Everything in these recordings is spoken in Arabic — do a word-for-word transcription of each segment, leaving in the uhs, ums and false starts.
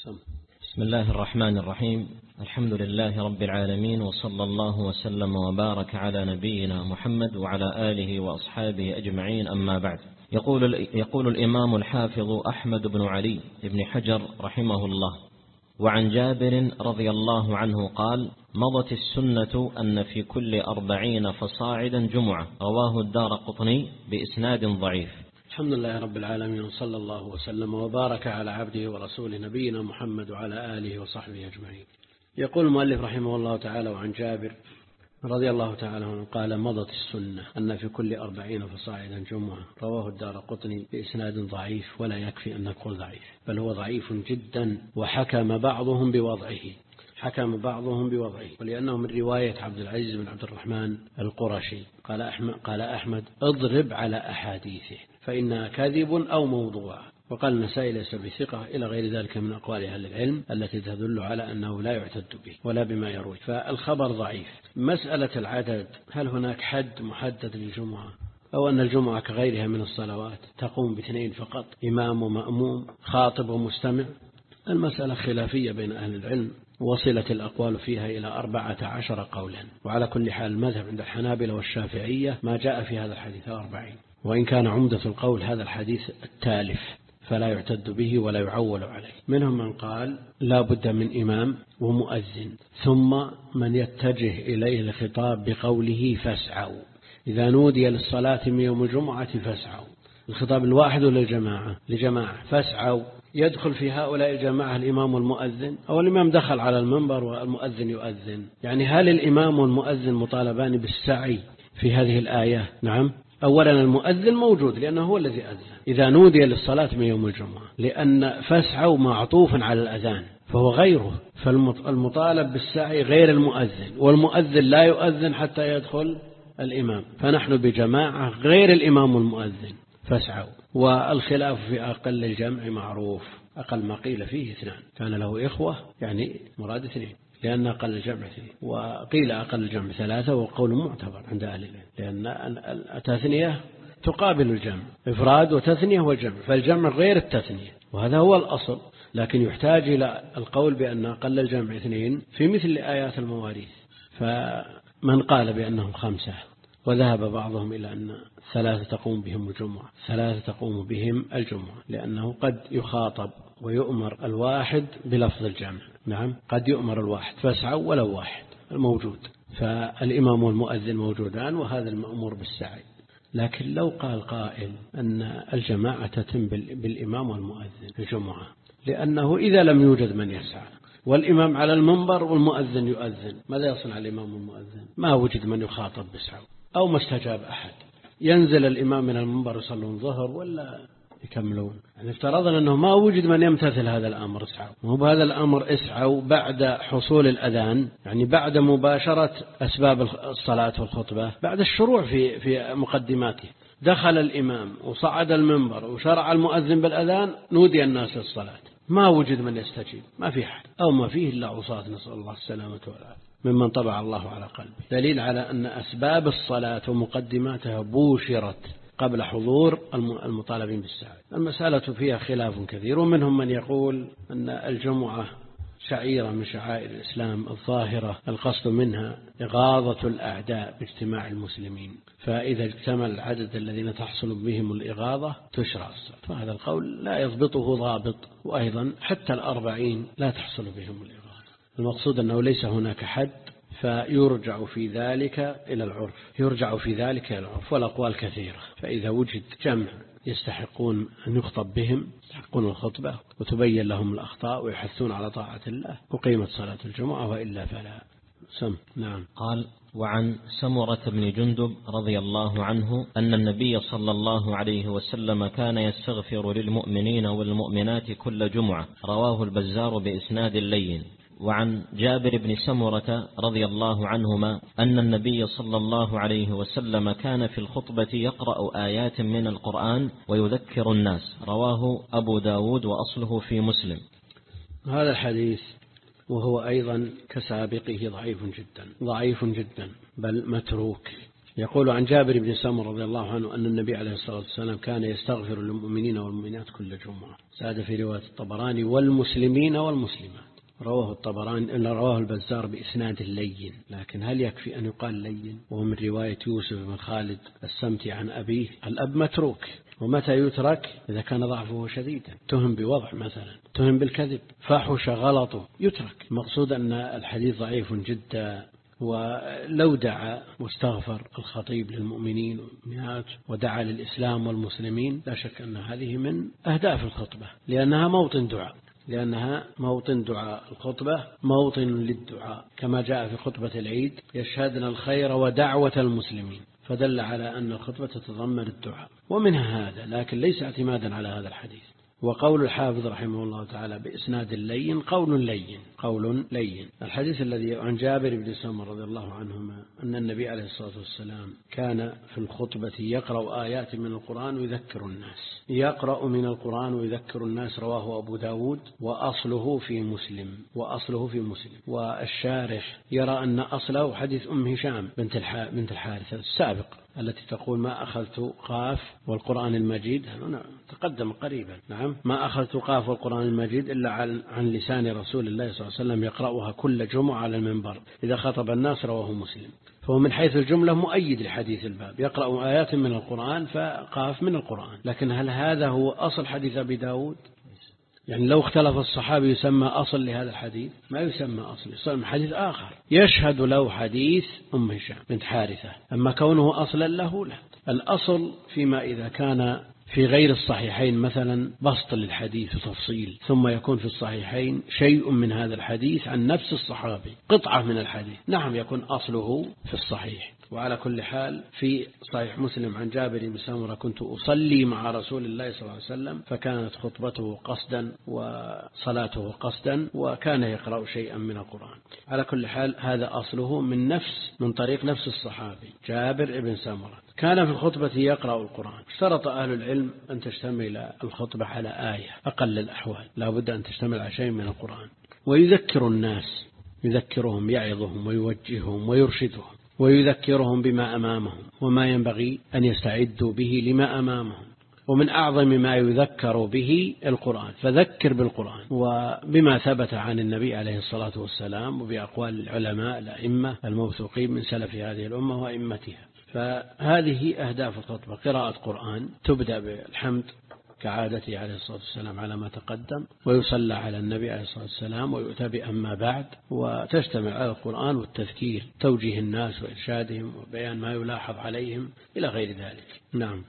بسم الله الرحمن الرحيم. الحمد لله رب العالمين، وصلى الله وسلم وبارك على نبينا محمد وعلى آله وأصحابه أجمعين، أما بعد. يقول, يقول الإمام الحافظ أحمد بن علي بن حجر رحمه الله: وعن جابر رضي الله عنه قال: مضت السنة أن في كل أربعين فصاعدا جمعة، رواه الدارقطني بإسناد ضعيف. الحمد لله رب العالمين، وصلى الله وسلم وبارك على عبده ورسوله نبينا محمد وعلى آله وصحبه أجمعين. يقول المؤلف رحمه الله تعالى: وعن جابر رضي الله تعالى عنه قال: مضت السنة أن في كل أربعين فصاعدا جمعة، رواه الدارقطني بإسناد ضعيف، ولا يكفي أن نقول ضعيف، بل هو ضعيف جدا، وحكم بعضهم بوضعه حكم بعضهم بوضعه ولأنه من رواية عبد العزيز بن عبد الرحمن القرشي. قال أحمد, قال أحمد: اضرب على أحاديثه فإنها كذب أو موضوع. وقال النسائي: ليس بثقة، إلى غير ذلك من أقوال أهل العلم التي تدل على أنه لا يعتد به ولا بما يروي، فالخبر ضعيف. مسألة العدد، هل هناك حد محدد للجمعة، أو أن الجمعة كغيرها من الصلوات تقوم باثنين فقط، إمام ومأموم، خاطب ومستمع؟ المسألة خلافية بين أهل العلم، وصلت الأقوال فيها إلى أربعة عشر قولا، وعلى كل حال المذهب عند الحنابلة والشافعية ما جاء في هذا الحديث أربعين، وإن كان عمدة القول هذا الحديث التالف فلا يعتد به ولا يعول عليه. منهم من قال لا بد من إمام ومؤذن، ثم من يتجه إليه الخطاب بقوله فاسعوا، إذا نودي للصلاة من يوم الجمعة فاسعوا. الخطاب الواحد للجماعة لجماعة فاسعوا، يدخل في هؤلاء الجماعة الإمام والمؤذن، أو الإمام دخل على المنبر والمؤذن يؤذن؟ يعني هل الإمام والمؤذن مطالبان بالسعي في هذه الآية؟ نعم. أولا المؤذن موجود لأنه هو الذي أذن إذا نودي للصلاة من يوم الجمعة، لأن فاسعوا معطوف على الأذان فهو غيره، فالمطالب بالسعي غير المؤذن، والمؤذن لا يؤذن حتى يدخل الإمام، فنحن بجماعة غير الإمام والمؤذن فاسعوا. والخلاف في أقل الجمع معروف، أقل ما قيل فيه اثنان، كان له إخوة يعني مراد اثنين، لأن أقل الجمع اثنين، وقيل أقل الجمع ثلاثة، وقول معتبر عند أهل العلم، لأن التثنية تقابل الجمع، إفراد وتثنية وجمع، فالجمع غير التثنية، وهذا هو الأصل، لكن يحتاج إلى القول بأن أقل الجمع اثنين في مثل آيات المواريث. فمن قال بأنهم خمسة، وذهب بعضهم إلى أن ثلاثة تقوم بهم الجمعة ثلاثة تقوم بهم الجمعة لأنه قد يخاطب ويؤمر الواحد بلفظ الجمع. نعم، قد يؤمر الواحد فاسعوا ولو واحد الموجود، فالإمام والمؤذن موجودان وهذا المأمور بالسعي. لكن لو قال قائل أن الجماعة تتم بالإمام والمؤذن الجمعة، لأنه إذا لم يوجد من يسعى والإمام على المنبر والمؤذن يؤذن، ماذا يصنع الإمام والمؤذن؟ ما وجد من يخاطب بسعوا أو ما استجاب أحد، ينزل الإمام من المنبر يصلون ظهر ولا يكملون؟ يعني افترضنا أنه ما وجد من يمتثل هذا الأمر اسعوا، وهو بهذا الأمر اسعوا بعد حصول الأذان، يعني بعد مباشرة أسباب الصلاة والخطبة، بعد الشروع في في مقدماته، دخل الإمام وصعد المنبر وشرع المؤذن بالأذان، نودي الناس للصلاة، ما وجد من يستجيب، ما في حد، أو ما فيه إلا عصاة، نسأل الله السلامة والعافية، ممن طبع الله على قلبه. دليل على أن أسباب الصلاة ومقدماتها بوشرت قبل حضور المطالبين بالسعي. المسألة فيها خلاف كثير، ومنهم من يقول أن الجمعة شعيرة من شعائر الإسلام الظاهرة، القصد منها إغاظة الأعداء باجتماع المسلمين، فإذا اجتمع العدد الذين تحصل بهم الإغاظة تشرع الصلاة، فهذا القول لا يضبطه ضابط، وأيضا حتى الأربعين لا تحصل بهم الإغاظة. المقصود أنه ليس هناك حد، فيرجع في ذلك إلى العرف يرجع في ذلك إلى العرف والأقوال كثيرة، فإذا وجد جمع يستحقون أن يخطب بهم، يستحقون الخطبة وتبين لهم الأخطاء ويحثون على طاعة الله، وقيمة صلاة الجمعة، وإلا فلا. سم. نعم. قال: وعن سمرة بن جندب رضي الله عنه أن النبي صلى الله عليه وسلم كان يستغفر للمؤمنين والمؤمنات كل جمعة، رواه البزار بإسناد لين. وعن جابر بن سمرة رضي الله عنهما أن النبي صلى الله عليه وسلم كان في الخطبة يقرأ آيات من القرآن ويذكر الناس، رواه أبو داود وأصله في مسلم. هذا الحديث وهو أيضا كسابقه ضعيف جدا ضعيف جدا بل متروك، يقول عن جابر بن سمرة رضي الله عنه أن النبي عليه الصلاة والسلام كان يستغفر للمؤمنين والمؤمنات كل جمعة. زاد في رواية الطبراني والمسلمين والمسلمات. رواه الطبراني إلا رواه البزار بإسناد لين، لكن هل يكفي أن يقال لين؟ وهو من رواية يوسف بن خالد السمتي عن أبيه. الأب متروك، ومتى يترك؟ إذا كان ضعفه شديدا، تهم بوضع مثلا، تهم بالكذب، فحش غلطه، يترك. المقصود أن الحديث ضعيف جدا. ولو دعا واستغفر الخطيب للمؤمنين والمؤمنات ودعا للإسلام والمسلمين، لا شك أن هذه من أهداف الخطبة، لأنها موطن دعاء لأنها موطن دعاء الخطبة موطن للدعاء، كما جاء في خطبة العيد: يشهدن الخير ودعوة المسلمين، فدل على أن الخطبة تتضمن الدعاء. ومنها هذا، لكن ليس اعتمادا على هذا الحديث. وقول الحافظ رحمه الله تعالى بإسناد لين قول لين قول لين. الحديث الذي عن جابر بن سمرة رضي الله عنهما أن النبي عليه الصلاة والسلام كان في الخطبة يقرأ آيات من القرآن ويذكر الناس يقرأ من القرآن ويذكر الناس. رواه أبو داود وأصله في مسلم وأصله في مسلم والشارح يرى أن أصله حديث أم هشام بنت بنت الحارث السابق التي تقول: ما أخذت قاف والقرآن المجيد، نعم تقدم قريبا، نعم ما أخذت قاف والقرآن المجيد إلا عن, عن لسان رسول الله صلى الله عليه وسلم يقرأها كل جمعة على المنبر إذا خطب الناس. رواه مسلم. فهو من حيث الجملة مؤيد لحديث الباب، يقرأ آيات من القرآن فقاف من القرآن. لكن هل هذا هو أصل حديث أبي داود؟ يعني لو اختلف الصحابي يسمى أصل لهذا الحديث؟ ما يسمى أصل، يسمى حديث آخر يشهد له حديث أم هشام بنت حارثة. أما كونه أصلا له لا. الأصل فيما إذا كان في غير الصحيحين مثلا بسط للحديث وتفصيل، ثم يكون في الصحيحين شيء من هذا الحديث عن نفس الصحابي، قطعة من الحديث، نعم يكون أصله في الصحيح. وعلى كل حال في صحيح مسلم عن جابر بن سمرة: كنت أصلي مع رسول الله صلى الله عليه وسلم فكانت خطبته قصدا وصلاته قصدا وكان يقرأ شيئا من القرآن. على كل حال هذا أصله من نفس من طريق نفس الصحابي جابر بن سمرة. كان في الخطبة يقرأ القرآن. اشترط أهل العلم أن تشتمل الخطبة على آية أقل الأحوال، لا بد أن تشتمل على شيء من القرآن. ويذكر الناس، يذكرهم يعظهم ويوجههم ويرشدهم ويذكرهم بما أمامهم وما ينبغي أن يستعدوا به لما أمامهم. ومن أعظم ما يذكر به القرآن، فذكر بالقرآن وبما ثبت عن النبي عليه الصلاة والسلام وبأقوال العلماء الأئمة الموثوقين من سلف هذه الأمة وأئمتها. فهذه أهداف الخطبة: قراءة قرآن تبدأ بالحمد كعادته عليه الصلاة والسلام على ما تقدم، ويصلى على النبي عليه الصلاة والسلام، ويؤتى بأما بعد، وتشتمل على القرآن والتذكير، توجيه الناس وإرشادهم وبيان ما يلاحظ عليهم إلى غير ذلك. نعم.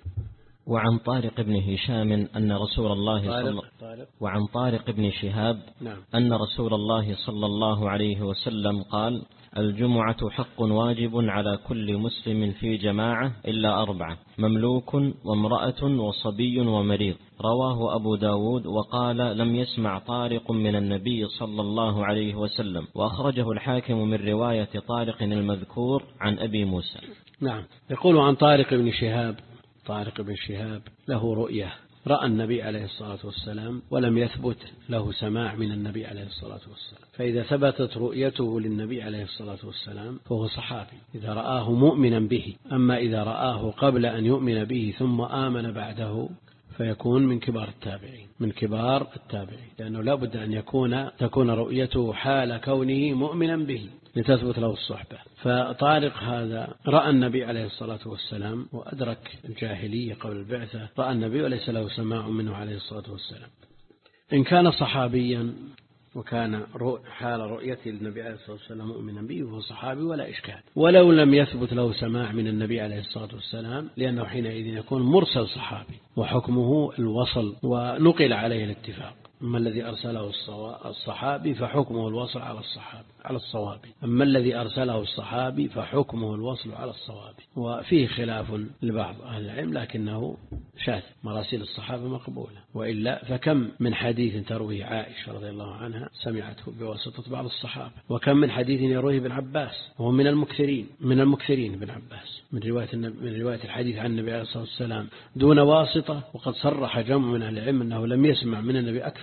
وعن طارق بن هشام أن رسول الله صلى وعن طارق بن شهاب نعم. أن رسول الله صلى الله عليه وسلم قال: الجمعة حق واجب على كل مسلم في جماعة إلا أربعة: مملوك وامرأة وصبي ومريض. رواه أبو داود وقال: لم يسمع طارق من النبي صلى الله عليه وسلم. وأخرجه الحاكم من رواية طارق المذكور عن أبي موسى. نعم. يقول عن طارق بن شهاب: طارق بن شهاب له رؤية، رأى النبي عليه الصلاة والسلام ولم يثبت له سماع من النبي عليه الصلاة والسلام. فإذا ثبتت رؤيته للنبي عليه الصلاة والسلام فهو صحابي إذا رآه مؤمنا به. أما إذا رآه قبل أن يؤمن به ثم آمن بعده فيكون من كبار التابعين من كبار التابعين لأنه لا بد أن يكون تكون رؤيته حال كونه مؤمنا به لتثبت له الصحبة. فطارق هذا رأى النبي عليه الصلاة والسلام وأدرك الجاهلية قبل البعثة، رأى النبي وليس له سماع منه عليه الصلاة والسلام. إن كان صحابيا وكان حال رؤيته للنبي عليه الصلاة والسلام مؤمنا به وهو صحابي ولا إشكال، ولو لم يثبت له سماع من النبي عليه الصلاة والسلام، لأنه حينئذ يكون مرسل صحابي وحكمه الوصل ونقل عليه الاتفاق. أما الذي أرسله الصحابي فحكمه الوصل على الصحابي على الصواب، أما الذي أرسله الصحابي فحكمه الوصل على الصواب. وفيه خلاف لبعض أهل العلم لكنه شاذ، مراسيل الصحابة مقبولة. وإلا فكم من حديث ترويه عائشة رضي الله عنها سمعته بواسطة بعض الصحابة، وكم من حديث يرويه ابن عباس وهو من المكثرين من المكثرين ابن عباس من رواية من رواية الحديث عن النبي عليه الصلاة والسلام دون واسطة. وقد صرح جمع من أهل العلم أنه لم يسمع من النبي أكثر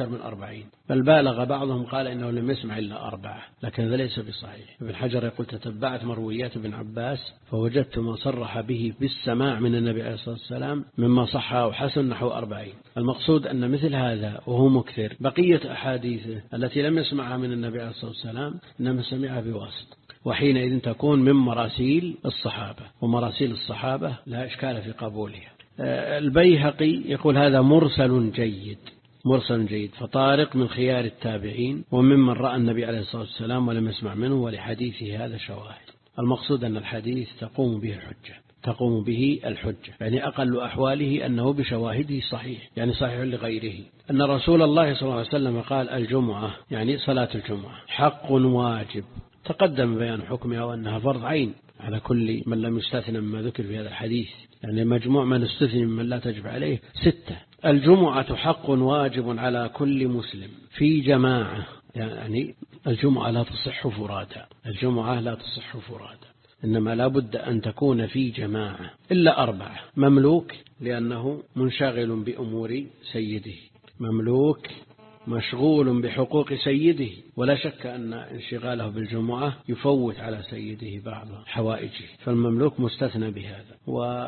أكثر من أربعين، بل بالغ بعضهم قال إنه لم يسمع إلا أربعة، لكن هذا ليس بصحيح. ابن حجر يقول تتبعت مرويات ابن عباس فوجدت ما صرح به بالسماع من النبي عليه الصلاة والسلام مما صح أو حسن نحو أربعين. المقصود أن مثل هذا وهو مكثر بقية أحاديثه التي لم يسمعها من النبي عليه الصلاة والسلام إنما سمعها بواسطة، وحينئذ تكون من مراسيل الصحابة، ومراسيل الصحابة لا إشكال في قبولها. البيهقي يقول هذا مرسل جيد، مرسل جيد، فطارق من خيار التابعين وممن رأى النبي عليه الصلاة والسلام ولم يسمع منه، ولحديثه هذا شواهد. المقصود أن الحديث تقوم به الحجة، تقوم به الحجة، يعني أقل أحواله أنه بشواهده صحيح، يعني صحيح لغيره. أن رسول الله صلى الله عليه وسلم قال الجمعة يعني صلاة الجمعة حق واجب، تقدم بيان حكمها وأنها فرض عين على كل من لم يستثنى مما ذكر في هذا الحديث، يعني مجموع من استثنى من لا تجب عليه ستة. الجمعة حق واجب على كل مسلم في جماعة، يعني الجمعة لا تصح فرادا، الجمعة لا تصح فرادا، إنما لا بد أن تكون في جماعة، إلا أربعة: مملوك لأنه منشغل بأمور سيده، مملوك مشغول بحقوق سيده، ولا شك أن انشغاله بالجمعة يفوت على سيده بعض حوائجه، فالمملوك مستثنى بهذا.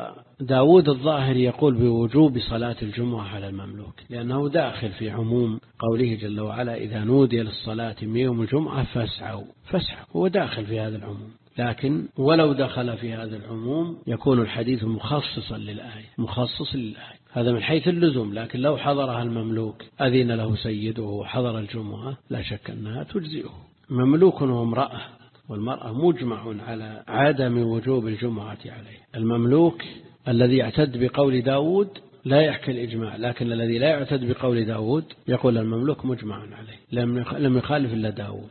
وداود الظاهر يقول بوجوب صلاة الجمعة على المملوك، لأنه داخل في عموم قوله جل وعلا إذا نودي للصلاة من يوم الجمعة فاسعوا، فاسعوا هو داخل في هذا العموم. لكن ولو دخل في هذا العموم يكون الحديث مخصصا للآية، مخصص للآية، هذا من حيث اللزوم. لكن لو حضرها المملوك أذن له سيده وحضر الجمعة لا شك أنها تجزئه. مملوك وامرأة، والمرأة مجمع على عدم وجوب الجمعة عليه. المملوك الذي يعتد بقول داود لا يحكي الإجماع، لكن الذي لا يعتد بقول داود يقول المملوك مجمع عليه، لم يخالف إلا داود.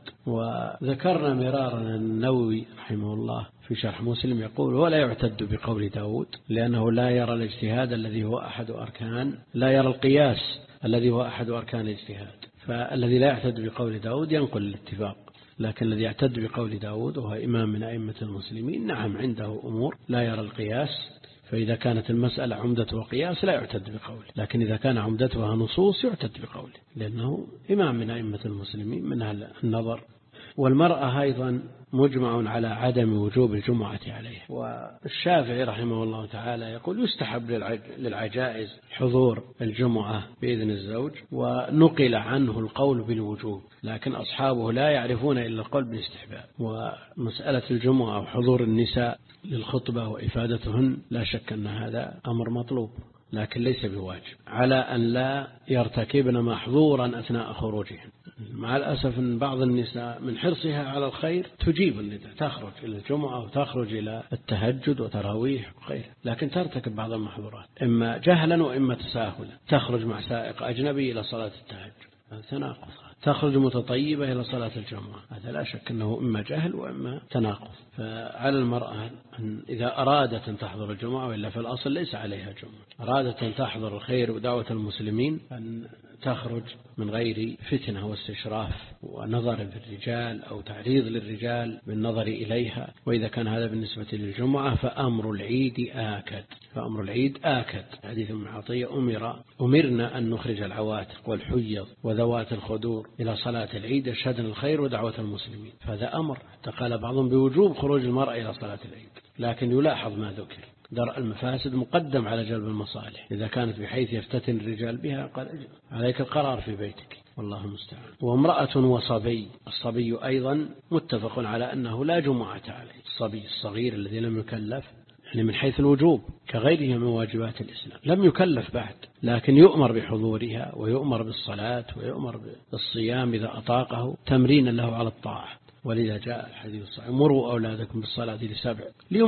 وذكرنا مرارا النووي رحمه الله في شرح مسلم يقول ولا يعتد بقول داود لأنه لا يرى الاجتهاد الذي هو أحد أركان، لا يرى القياس الذي هو أحد أركان الاجتهاد، فالذي لا يعتد بقول داود ينقل الاتفاق. لكن الذي يعتد بقول داود وهو إمام من أئمة المسلمين نعم عنده أمور لا يرى القياس، فإذا كانت المسألة عمدة وقياس لا يعتد بقوله، لكن إذا كان عمدتها نصوص يعتد بقوله لأنه إمام من أئمة المسلمين من هذا النظر. والمرأة أيضا مجمع على عدم وجوب الجمعة عليه. والشافعي رحمه الله تعالى يقول يستحب للعجائز حضور الجمعة بإذن الزوج، ونقل عنه القول بالوجوب، لكن أصحابه لا يعرفون إلا القول بالاستحباب. ومسألة الجمعة وحضور النساء للخطبة وإفادتهن لا شك أن هذا أمر مطلوب، لكن ليس بواجب، على أن لا يرتكبن محظورا أثناء خروجهن. مع الأسف أن بعض النساء من حرصها على الخير تجيب النداء، تخرج إلى الجمعة وتخرج إلى التهجد وتراويح وغيره، لكن ترتكب بعض المحظورات إما جهلا وإما تساهلا. تخرج مع سائق أجنبي إلى صلاة التهجد، هذا تناقض. تخرج متطيبة إلى صلاة الجمعة، هذا لا شك أنه إما جهل وإما تناقض. فعلى المرأة أن إذا أرادت أن تحضر الجمعة، وإلا في الأصل ليس عليها جمعة، أرادت أن تحضر الخير ودعوة المسلمين أن تخرج من غير فتنة واستشراف ونظر بالرجال أو تعريض للرجال بالنظر إليها. وإذا كان هذا بالنسبة للجمعة فأمر العيد آكد، فأمر العيد آكد. حديث ابن عطية أمر أمرنا أن نخرج العواتق والحيض وذوات الخدور إلى صلاة العيد يشهدن الخير ودعوة المسلمين، فهذا أمر. قال بعضهم بوجوب خروج المرأة إلى صلاة العيد، لكن يلاحظ ما ذكر، درء المفاسد مقدم على جلب المصالح. إذا كانت بحيث يفتتن الرجال بها قال عليك القرار في بيتك، والله المستعان. وامرأة وصبي، الصبي أيضا متفق على أنه لا جمعة عليه، الصبي الصغير الذي لم يكلف، يعني من حيث الوجوب كغيره من واجبات الإسلام، لم يكلف بعد، لكن يؤمر بحضورها ويؤمر بالصلاة ويؤمر بالصيام إذا أطاقه تمرينا له على الطاعة. ولذا جاء الحديث الصحيح مروا أولادكم بالصلاة لسبع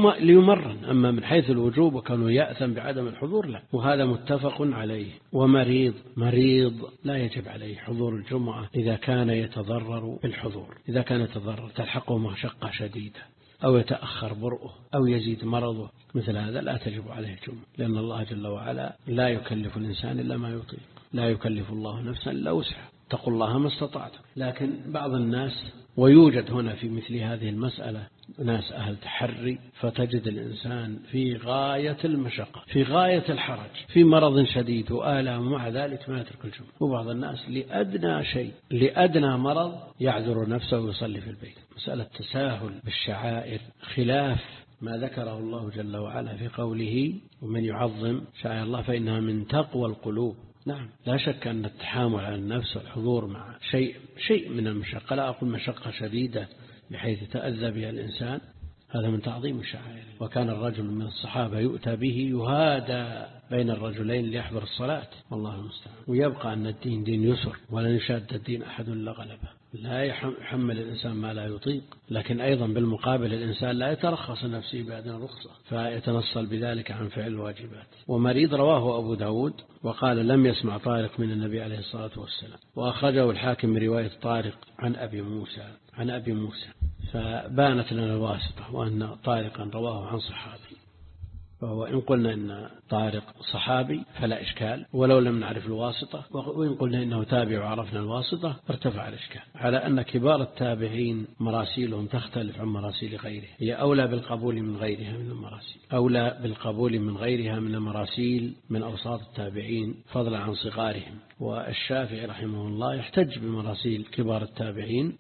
ليمرن. أما من حيث الوجوب وكانوا يأثم بعدم الحضور لا، وهذا متفق عليه. ومريض، مريض لا يجب عليه حضور الجمعة إذا كان يتضرر بالحضور، إذا كان يتضرر تلحقه مشقة شديدة أو يتأخر برؤه أو يزيد مرضه، مثل هذا لا تجب عليه الجمعة، لأن الله جل وعلا لا يكلف الإنسان إلا ما يطيق، لا يكلف الله نفسا إلا وسعها. اتقوا الله ما استطعتم. لكن بعض الناس، ويوجد هنا في مثل هذه المسألة ناس أهل تحري، فتجد الإنسان في غاية المشقة، في غاية الحرج، في مرض شديد وآلام، ومع ذلك ما يترك الجمعة. وبعض الناس لأدنى شيء، لأدنى مرض يعذر نفسه ويصلي في البيت. مسألة تساهل بالشعائر خلاف ما ذكره الله جل وعلا في قوله: ومن يعظم شعائر الله فإنها من تقوى القلوب. نعم، لا شك أن التحامل على النفس والحضور مع شيء شيء من المشقة، لا أقول مشقة شديدة بحيث يتأذى بها الإنسان، هذا من تعظيم الشعائر. وكان الرجل من الصحابة يؤتى به يهادى بين الرجلين ليحضر الصلاة، والله المستعان. ويبقى أن الدين دين يسر، ولن يشاد الدين أحد إلا غلبه. لا يحمل الإنسان ما لا يطيق، لكن أيضا بالمقابل الإنسان لا يترخص نفسه بأدنى رخصة فيتنصل بذلك عن فعل الواجبات. ومريض رواه أبو داود وقال لم يسمع طارق من النبي عليه الصلاة والسلام، وأخرجه الحاكم من رواية طارق عن أبي موسى عن أبي موسى فبانت لنا الواسطة، وأن طارقا رواه عن صحابي. فهو إن قلنا إن طارق صحابي فلا إشكال، ولو لم نعرف الواسطة، وإن قلنا إنه تابع وعرفنا الواسطة ارتفع الإشكال، على أن كبار التابعين مراسيلهم تختلف عن مراسيل غيره، هي أولى بالقبول من غيرها من المراسيل، أولى بالقبول من غيرها من المراسيل من أوساط التابعين فضلا عن صغارهم. والشافعي رحمه الله يحتج بمراسيل كبار التابعين،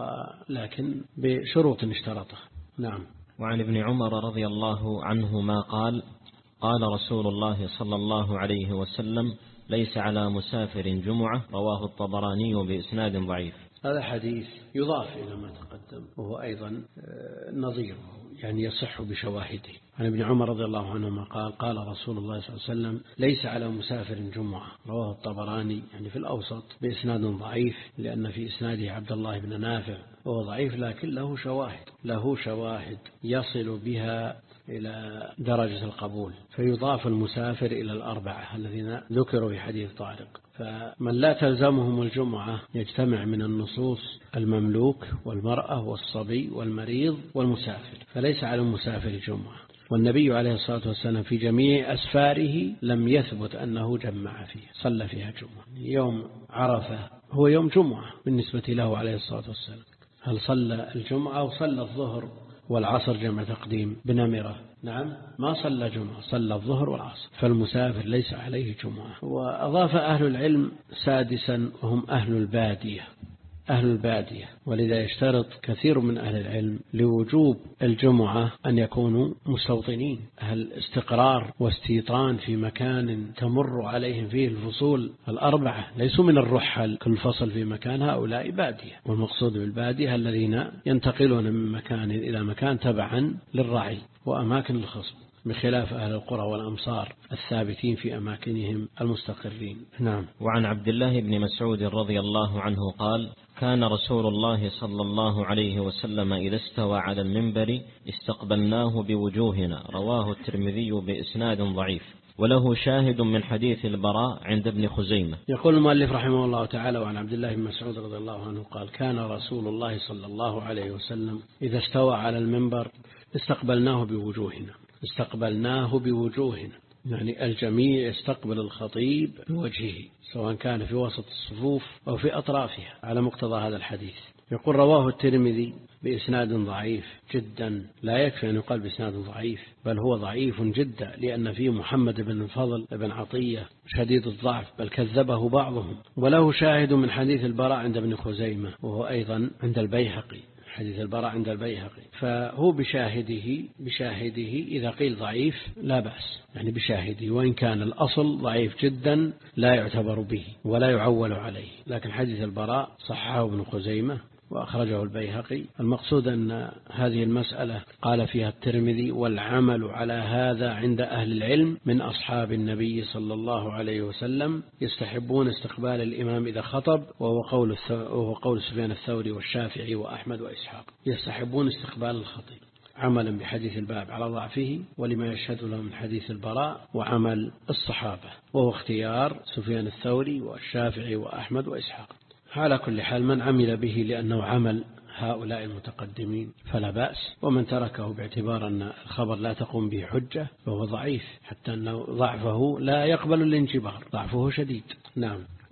ولكن بشروط اشترطها. نعم. وعن ابن عمر رضي الله عنهما قال: قال رسول الله صلى الله عليه وسلم: ليس على مسافر جمعة، رواه الطبراني بإسناد ضعيف. هذا حديث يضاف إلى ما تقدم، وهو أيضا نظيره، يعني يصح بشواهده. عن ابن عمر رضي الله عنهما قال: قال رسول الله صلى الله عليه وسلم: ليس على مسافر جمعة، رواه الطبراني يعني في الأوسط بإسناد ضعيف، لأن في إسناده عبد الله بن نافع، وهو ضعيف لكن له شواهد له شواهد يصل بها إلى درجة القبول، فيضاف المسافر إلى الأربعة الذين ذكروا في حديث طارق. فمن لا تلزمهم الجمعة يجتمع من النصوص المملوك والمرأة والصبي والمريض والمسافر، فليس على المسافر جمعة. والنبي عليه الصلاة والسلام في جميع أسفاره لم يثبت أنه جمع فيها، صلى فيها جمعة. يوم عرفة هو يوم جمعة بالنسبة له عليه الصلاة والسلام، هل صلى الجمعة وصلى الظهر والعصر جمع تقديم بنمرة؟ نعم، ما صلى جمعة، صلى الظهر والعصر، فالمسافر ليس عليه جمعة. وأضاف أهل العلم سادسا وهم أهل البادية أهل البادية ولذا يشترط كثير من أهل العلم لوجوب الجمعة أن يكونوا مستوطنين، أهل استقرار واستيطان في مكان تمر عليهم فيه الفصول الأربعة، ليسوا من الرحل كل فصل في مكان، هؤلاء بادية. والمقصود بالبادية الذين ينتقلون من مكان إلى مكان تبعا للرعي وأماكن الخصب، بخلاف أهل القرى والأمصار الثابتين في أماكنهم المستقرين. نعم. وعن عبد الله بن مسعود رضي الله عنه قال: كان رسول الله صلى الله عليه وسلم إذا استوى على المنبر استقبلناه بوجوهنا، رواه الترمذي بإسناد ضعيف، وله شاهد من حديث البراء عند ابن خزيمة. يقول المؤلف رحمه الله تعالى: وعن عبد الله بن مسعود رضي الله عنه قال: كان رسول الله صلى الله عليه وسلم إذا استوى على المنبر استقبلناه بوجوهنا استقبلناه بوجوهنا يعني الجميع يستقبل الخطيب بوجهه، سواء كان في وسط الصفوف أو في أطرافها، على مقتضى هذا الحديث. يقول رواه الترمذي بإسناد ضعيف جدا، لا يكفي أن يقال بإسناد ضعيف، بل هو ضعيف جدا، لأن فيه محمد بن الفضل بن عطية شديد الضعف، بل كذبه بعضهم. وله شاهد من حديث البراء عند ابن خزيمة، وهو أيضا عند البيهقي، حديث البراء عند البيهقي، فهو بشاهده بشاهده إذا قيل ضعيف لا بأس، يعني بشاهده، وإن كان الأصل ضعيف جدا لا يعتبر به ولا يعول عليه، لكن حديث البراء صححه ابن خزيمة وأخرجه البيهقي. المقصود أن هذه المسألة قال فيها الترمذي: والعمل على هذا عند أهل العلم من أصحاب النبي صلى الله عليه وسلم، يستحبون استقبال الإمام إذا خطب، وهو قول, وهو قول سفيان الثوري والشافعي وأحمد وإسحاق، يستحبون استقبال الخطيب، عملا بحديث الباب على ضعفه ولما يشهد له من حديث البراء وعمل الصحابة، وهو اختيار سفيان الثوري والشافعي وأحمد وإسحاق. على كل حال من عمل به لأنه عمل هؤلاء المتقدمين فلا بأس، ومن تركه باعتبار أن الخبر لا تقوم به حجة فهو ضعيف، حتى أنه ضعفه لا يقبل الانجبار، ضعفه شديد. نعم.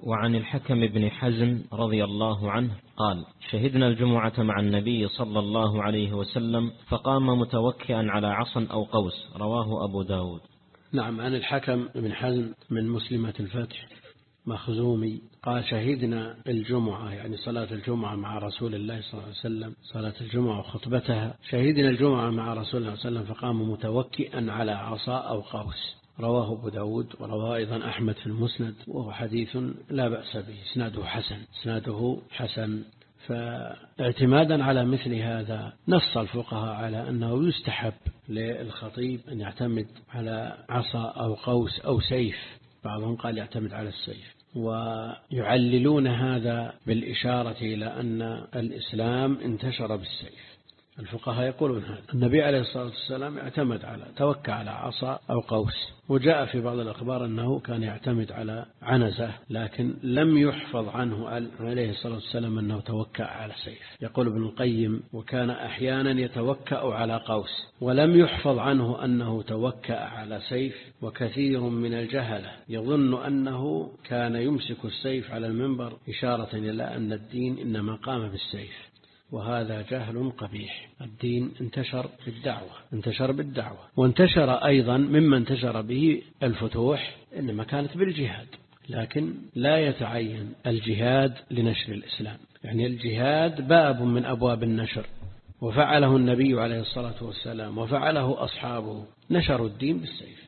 وعن الحكم بن حزم رضي الله عنه قال: شهدنا الجمعة مع النبي صلى الله عليه وسلم فقام متوكئا على عصا أو قوس. رواه أبو داود. نعم. عن الحكم بن حزم من مسلمة الفتح مخزومي قال: شهدنا الجمعة، يعني صلاة الجمعة مع رسول الله صلى الله عليه وسلم، صلاة الجمعة وخطبتها. شهدنا الجمعة مع رسول الله صلى الله عليه وسلم فقام متوكئا على عصا أو قوس. رواه أبو داود ورواه أيضا أحمد في المسند، وهو حديث لا بأس به، اسناده حسن اسناده حسن فاعتمادا على مثل هذا نص الفقهاء على أنه يستحب للخطيب أن يعتمد على عصا أو قوس أو سيف. بعضهم قال يعتمد على السيف، ويعللون هذا بالإشارة إلى أن الإسلام انتشر بالسيف. الفقهاء يقولون هذا. النبي عليه الصلاة والسلام اعتمد على توكى على عصا أو قوس، وجاء في بعض الأخبار أنه كان يعتمد على عنزة، لكن لم يحفظ عنه عليه الصلاة والسلام أنه توكى على سيف. يقول ابن القيم: وكان أحيانا يتوكأ على قوس، ولم يحفظ عنه أنه توكأ على سيف. وكثير من الجهلة يظن أنه كان يمسك السيف على المنبر إشارة إلى أن الدين إنما قام بالسيف، وهذا جهل قبيح. الدين انتشر بالدعوة انتشر بالدعوة وانتشر أيضا مما انتشر به الفتوح إنما كانت بالجهاد، لكن لا يتعين الجهاد لنشر الإسلام. يعني الجهاد باب من أبواب النشر، وفعله النبي عليه الصلاة والسلام وفعله أصحابه، نشروا الدين بالسيف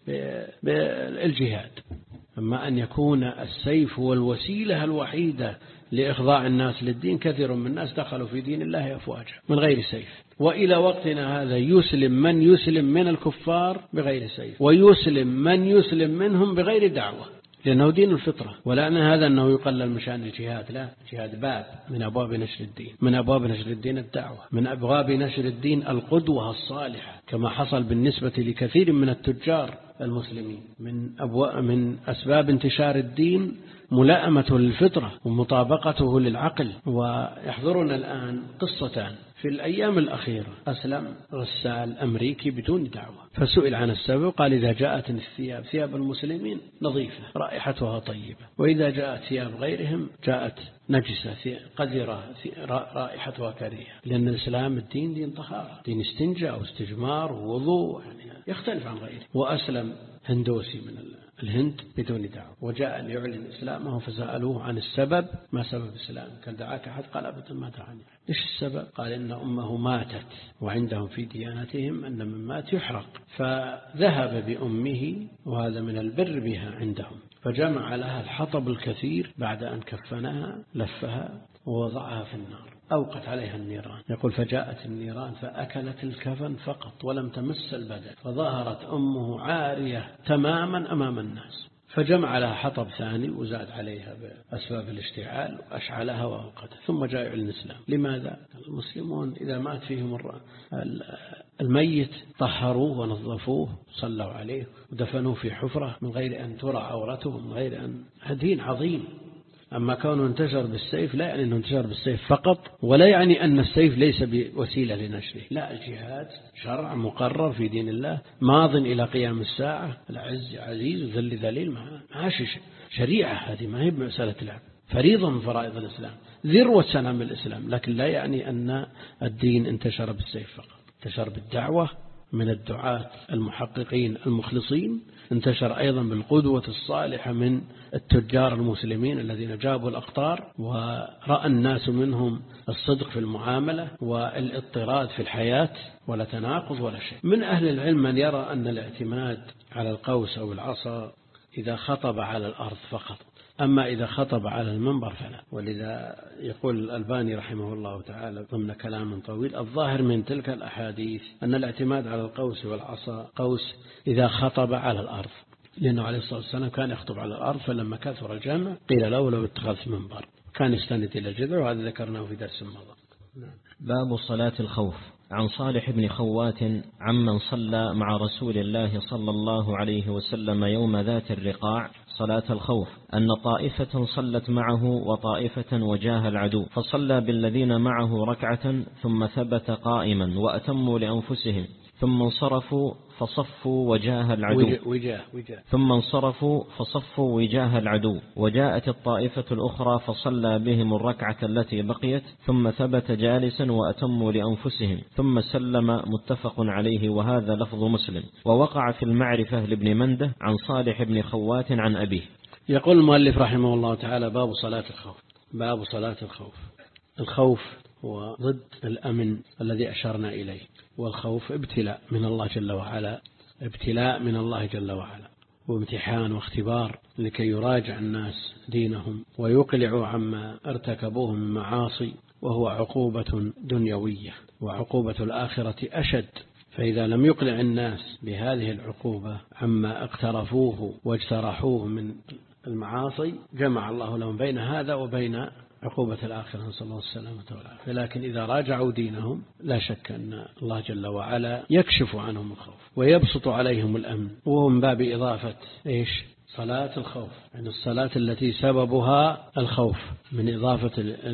بالجهاد. أما أن يكون السيف هو الوسيلة الوحيدة لإخضاع الناس للدين، كثير من الناس دخلوا في دين الله أفواجا من غير سيف. وإلى وقتنا هذا يسلم من يسلم من الكفار بغير سيف، ويسلم من يسلم منهم بغير دعوة، لأنه دين الفطرة. ولا أن هذا أنه يقلل من شأن الجهاد، لا، الجهاد باب من أبواب نشر الدين، من أبواب نشر الدين الدعوة، من أبواب نشر الدين القدوة الصالحة، كما حصل بالنسبة لكثير من التجار المسلمين. من أبواب من أسباب انتشار الدين ملائمته للفطرة ومطابقته للعقل. ويحضرنا الآن قصتان في الأيام الأخيرة. أسلم غسال أمريكي بدون دعوة، فسئل عن السبب قال: إذا جاءت الثياب ثياب المسلمين نظيفة رائحتها طيبة، وإذا جاءت ثياب غيرهم جاءت نجسة قذرة رائحتها كريهة. لأن الإسلام الدين دين طهارة، دين استنجاء واستجمار ووضوء، يعني يختلف عن غيره. وأسلم هندوسي من الهند بدون دعوة، وجاء ليعلن إسلامه، فسألوه عن السبب، ما سبب إسلام؟ قال: دعاك أحد؟ قال: أبدا ما دعاني. إيش السبب؟ قال: إن أمه ماتت، وعندهم في ديانتهم أن من مات يحرق، فذهب بأمه، وهذا من البر بها عندهم، فجمع لها الحطب الكثير، بعد أن كفنها لفها ووضعها في النار، أوقت عليها النيران. يقول: فجاءت النيران فأكلت الكفن فقط ولم تمس البدن، فظهرت أمه عارية تماما أمام الناس، فجمع لها حطب ثاني وزاد عليها بأسباب الاشتعال وأشعلها وأوقتها، ثم جاء إلى الإسلام. لماذا؟ المسلمون إذا مات فيهم الميت طهروه ونظفوه، صلوا عليه ودفنوه في حفرة من غير أن ترى عورته، من غير أن دين عظيم. أما كونه انتشر بالسيف لا يعني أنه انتشر بالسيف فقط، ولا يعني أن السيف ليس بوسيلة لنشره، لا، الجهاد شرع مقرر في دين الله ماض إلى قيام الساعة، العز عزيز وذل ذليل، معاش شريعة، هذه ما هي مسألة لعب، فريضة من فرائض الإسلام، ذروة سنام الإسلام. لكن لا يعني أن الدين انتشر بالسيف فقط، انتشر بالدعوة من الدعاة المحققين المخلصين، انتشر أيضا بالقدوة الصالحة من التجار المسلمين الذين جابوا الأقطار، ورأى الناس منهم الصدق في المعاملة والاضطراد في الحياة، ولا تناقض ولا شيء. من أهل العلم من يرى أن الاعتماد على القوس أو العصا إذا خطب على الأرض فقط، أما إذا خطب على المنبر فلا. ولذا يقول الألباني رحمه الله تعالى ضمن كلام طويل: الظاهر من تلك الأحاديث أن الاعتماد على القوس والعصا قوس إذا خطب على الأرض، لأنه عليه الصلاة والسلام كان يخطب على الأرض، فلما كثر الجمع قيل له لو اتخذت منبر، كان يستند إلى الجذع، وهذا ذكرناه في درس مضى. باب صلاة الخوف. عن صالح بن خوات عمن صلى مع رسول الله صلى الله عليه وسلم يوم ذات الرقاع صلاة الخوف أن طائفة صلت معه وطائفة وجاه العدو، فصلى بالذين معه ركعة ثم ثبت قائما وأتموا لأنفسهم، ثم انصرفوا فصفوا وجاه العدو وجاه وجاه ثم انصرفوا فصفوا وجاه العدو، وجاءت الطائفة الأخرى فصلى بهم الركعة التي بقيت، ثم ثبت جالسا وأتموا لأنفسهم، ثم سلم، متفق عليه، وهذا لفظ مسلم. ووقع في المعرفة لابن منده عن صالح بن خوات عن أبيه. يقول المؤلف رحمه الله تعالى: باب صلاة الخوف. باب صلاة الخوف. الخوف هو ضد الأمن الذي أشرنا إليه، والخوف ابتلاء من الله جل وعلا، ابتلاء من الله جل وعلا، وامتحان واختبار لكي يراجع الناس دينهم ويقلعوا عما ارتكبوه من معاصي، وهو عقوبة دنيوية، وعقوبة الآخرة أشد. فإذا لم يقلع الناس بهذه العقوبة عما اقترفوه واجترحوه من المعاصي، جمع الله لهم بين هذا وبين عقوبة الآخرة، نسأل الله السلامة والعافية. لكن إذا راجعوا دينهم لا شك أن الله جل وعلا يكشف عنهم الخوف ويبسط عليهم الأمن، وهو من باب إضافة إيش؟ صلاة الخوف، يعني الصلاة التي سببها الخوف، من إضافة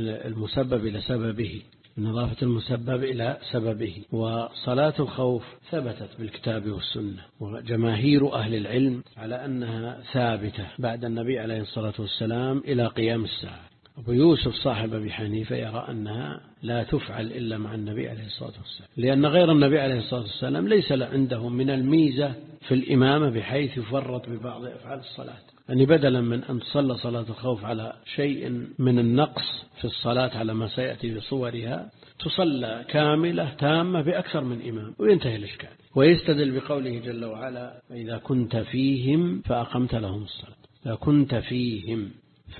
المسبب إلى سببه، من إضافة المسبب إلى سببه. وصلاة الخوف ثبتت بالكتاب والسنة، وجماهير أهل العلم على أنها ثابتة بعد النبي عليه الصلاة والسلام إلى قيام الساعة. أبو يوسف صاحب أبي حنيفة يرى أنها لا تفعل إلا مع النبي عليه الصلاة والسلام، لأن غير النبي عليه الصلاة والسلام ليس عنده من الميزة في الإمامة بحيث يفرط ببعض أفعال الصلاة. يعني بدلا من أن تصلى صلاة الخوف على شيء من النقص في الصلاة على ما سيأتي بصورها، تصلى كاملة تامة بأكثر من إمام وينتهي الإشكال. ويستدل بقوله جل وعلا: إذا كنت فيهم فأقمت لهم الصلاة. إذا كنت فيهم،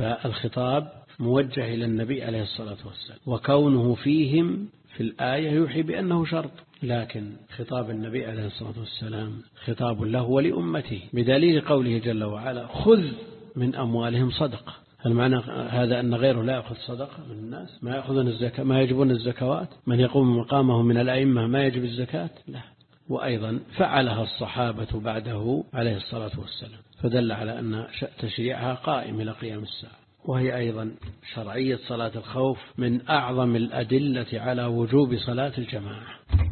فالخطاب موجه إلى النبي عليه الصلاة والسلام، وكونه فيهم في الآية يوحي بأنه شرط، لكن خطاب النبي عليه الصلاة والسلام خطاب له ولأمته، بدليل قوله جل وعلا: خذ من أموالهم صدقة. هل معنى هذا أن غيره لا يأخذ صدقة من الناس؟ ما يأخذون الزكاة، ما يجبون الزكوات؟ من يقوم مقامه من الأئمة ما يجب الزكاة؟ لا. وأيضا فعلها الصحابة بعده عليه الصلاة والسلام، فدل على أن تشريعها قائم إلى قيام الساعة. وهي أيضا شرعية صلاة الخوف من أعظم الأدلة على وجوب صلاة الجماعة،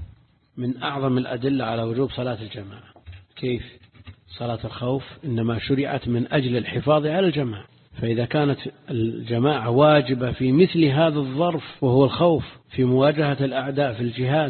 من أعظم الأدلة على وجوب صلاة الجماعة. كيف؟ صلاة الخوف إنما شرعت من أجل الحفاظ على الجماعة، فإذا كانت الجماعة واجبة في مثل هذا الظرف وهو الخوف في مواجهة الأعداء في الجهاد،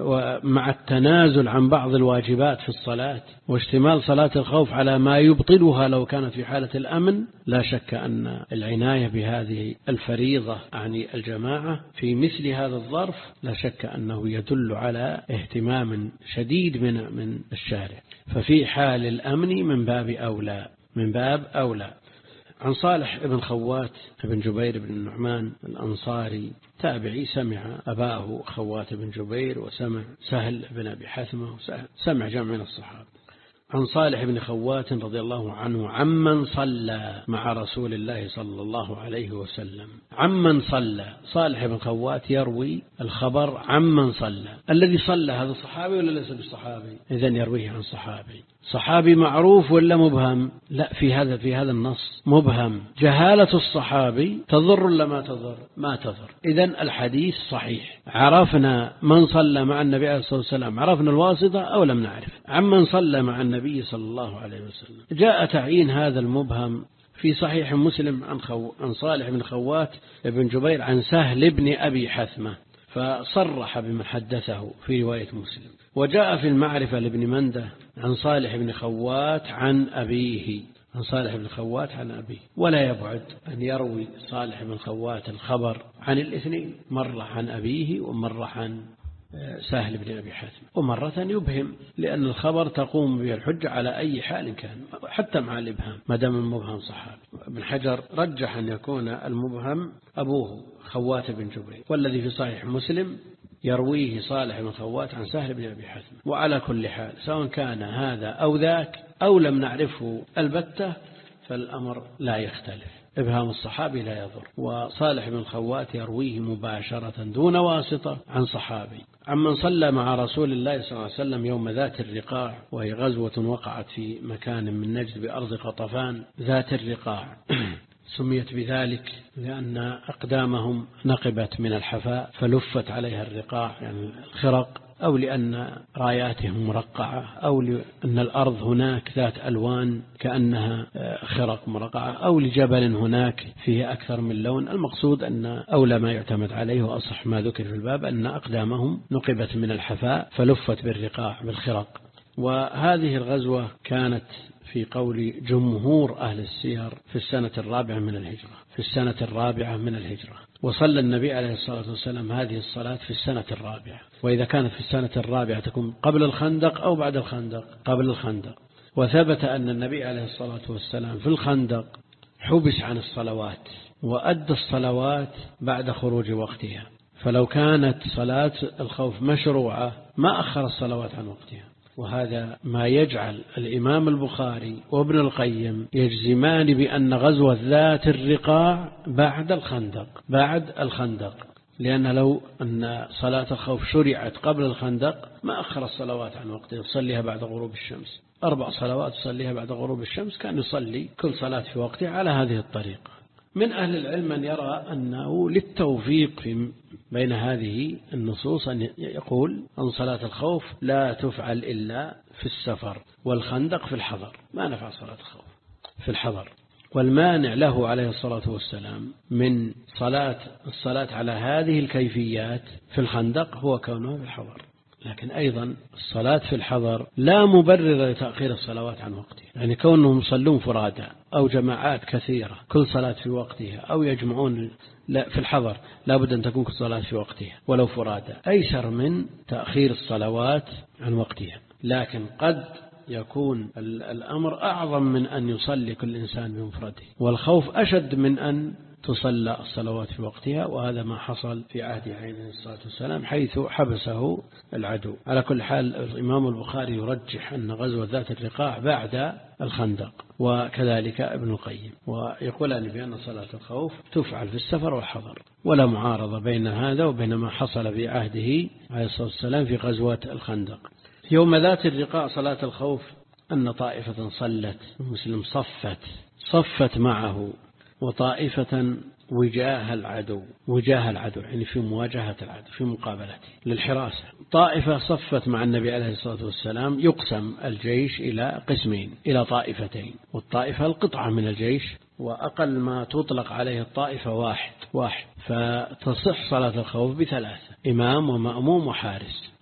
ومع التنازل عن بعض الواجبات في الصلاة واشتمال صلاة الخوف على ما يبطلها لو كانت في حالة الأمن، لا شك أن العناية بهذه الفريضة عن الجماعة في مثل هذا الظرف لا شك أنه يدل على اهتمام شديد من من الشارع، ففي حال الأمن من باب أولى، من باب أولى. عن صالح بن خوات بن جبير بن النعمان الأنصاري تابعي، سمع أباه خوات بن جبير، وسمع سهل بن أبي حثمة، سمع جمع من الصحابة. عن صالح بن خوات رضي الله عنه عمن صلى مع رسول الله صلى الله عليه وسلم. عمن صلى، صالح بن خوات يروي الخبر عمن صلى. الذي صلى هذا صحابي ولا ليس بالصحابي؟ إذن يرويه عن صحابي. صحابي معروف ولا مبهم؟ لا، في هذا في هذا النص مبهم. جهالة الصحابي تضر ولا ما تضر؟ ما تضر. إذن الحديث صحيح. عرفنا من صلى مع النبي عليه الصلاة والسلام، عرفنا الواسطة أو لم نعرف؟ عمن صلى مع النبي صلى الله عليه وسلم. جاء تعيين هذا المبهم في صحيح مسلم عن, خو... عن صالح بن خوات بن جبير عن سهل بن أبي حثمة، فصرح بمن حدثه في رواية مسلم. وجاء في المعرفة لابن منده عن صالح بن خوات عن أبيه، عن صالح بن خوات عن أبيه. ولا يبعد أن يروي صالح بن خوات الخبر عن الاثنين، مرة عن أبيه ومرة عن سهل بن أبي حاتم، ومرة يبهم، لأن الخبر تقوم به الحجة على أي حال كان، حتى مع الإبهام ما دام المبهم صحابي. ابن حجر رجح أن يكون المبهم أبوه خوات بن جبير، والذي في صحيح مسلم يرويه صالح بن خوات عن سهل بن أبي حاتم. وعلى كل حال سواء كان هذا أو ذاك أو لم نعرفه البتة فالأمر لا يختلف، إبهام الصحابي لا يضر. وصالح بن خوات يرويه مباشرة دون واسطة عن صحابي عمن صلى مع رسول الله صلى الله عليه وسلم يوم ذات الرقاع، وهي غزوة وقعت في مكان من نجد بأرض قطفان. ذات الرقاع سميت بذلك لأن أقدامهم نقبت من الحفاء فلفت عليها الرقاع، يعني الخرق أو لأن راياتهم مرقعة، أو لأن الأرض هناك ذات ألوان كأنها خرق مرقعة، أو لجبل هناك فيه أكثر من لون. المقصود أن أولى ما يعتمد عليه وأصح ما ذكر في الباب أن أقدامهم نقبت من الحفاء فلفت بالرقاع بالخرق. وهذه الغزوة كانت في قول جمهور أهل السير في السنة الرابعة من الهجرة في السنة الرابعة من الهجرة وصلى النبي عليه الصلاة والسلام هذه الصلاة في السنة الرابعة. وإذا كانت في السنة الرابعة تكون قبل الخندق أو بعد الخندق؟ قبل الخندق. وثبت أن النبي عليه الصلاة والسلام في الخندق حبس عن الصلوات وأدى الصلوات بعد خروج وقتها، فلو كانت صلاة الخوف مشروعة ما أخر الصلوات عن وقتها. وهذا ما يجعل الإمام البخاري وابن القيم يجزمان بأن غزوة ذات الرقاع بعد الخندق بعد الخندق لأن لو أن صلاة الخوف شرعت قبل الخندق ما أخر الصلوات عن وقتها، يصليها بعد غروب الشمس، أربع صلوات يصليها بعد غروب الشمس، كان يصلي كل صلاة في وقتها على هذه الطريقة. من أهل العلم من يرى أنه للتوفيق في بين هذه النصوص أن يقول أن صلاة الخوف لا تفعل إلا في السفر، والخندق في الحضر، ما نفع صلاة الخوف في الحضر. والمانع له عليه الصلاة والسلام من صلاة الصلاة على هذه الكيفيات في الخندق هو كونه في الحضر. لكن أيضا الصلاة في الحضر لا مبرر لتأخير الصلوات عن وقتها، يعني كونهم يصلون فرادا أو جماعات كثيرة كل صلاة في وقتها، أو يجمعون لا في الحضر لا بد أن تكون كل صلاة في وقتها ولو فرادا، أيسر من تأخير الصلوات عن وقتها. لكن قد يكون الأمر أعظم من أن يصلي كل إنسان بمفرده، والخوف أشد من أن تصلى الصلوات في وقتها، وهذا ما حصل في عهد عليه الصلاة والسلام حيث حبسه العدو. على كل حال الإمام البخاري يرجح أن غزوة ذات الرقاع بعد الخندق، وكذلك ابن القيم، ويقولان بأن صلاة الخوف تفعل في السفر والحضر، ولا معارضة بين هذا وبين ما حصل في عهده عليه الصلاة والسلام في غزوة الخندق. يوم ذات الرقاع صلاة الخوف أن طائفة صلت، المسلم صفت صفت معه، وطائفة وجاه العدو وجاه العدو يعني في مواجهة العدو في مقابلته للحراسة. طائفة صفت مع النبي عليه الصلاة والسلام، يقسم الجيش إلى قسمين إلى طائفتين، والطائفة القطعة من الجيش، وأقل ما تطلق عليه الطائفة واحد واحد فتصح صلاة الخوف بثلاثة، إمام ومأموم وحارس.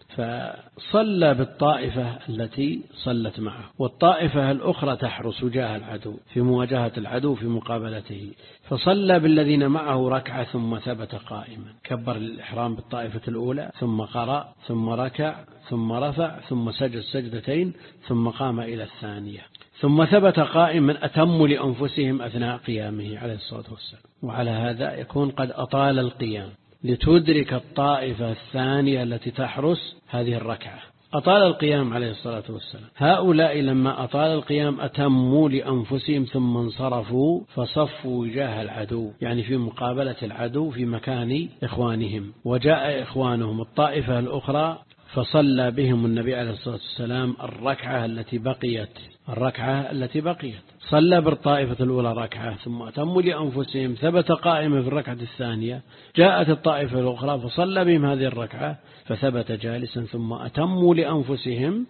فصلى بالطائفة التي صلت معه، والطائفة الأخرى تحرس وجاه العدو في مواجهة العدو في مقابلته، فصلى بالذين معه ركعة ثم ثبت قائما، كبر الإحرام بالطائفة الأولى ثم قرأ ثم ركع ثم رفع ثم سجد سجدتين ثم قام إلى الثانية ثم ثبت قائما، أتموا لأنفسهم أثناء قيامه عليه الصلاة والسلام. وعلى هذا يكون قد أطال القيام لتدرك الطائفة الثانية التي تحرس هذه الركعة، أطال القيام عليه الصلاة والسلام. هؤلاء لما أطال القيام أتموا لأنفسهم ثم انصرفوا فصفوا وجاه العدو، يعني في مقابلة العدو في مكان إخوانهم، وجاء إخوانهم الطائفة الأخرى فصلى بهم النبي عليه الصلاة والسلام الركعة التي بقيت الركعة التي بقيت صلى بالطائفة الأولى ركعة ثم أتموا لأنفسهم، ثبت قائما في الركعة الثانية، جاءت الطائفة الأخرى فصلى بهم هذه الركعة فثبت جالسا ثم أتموا لأنفسهم،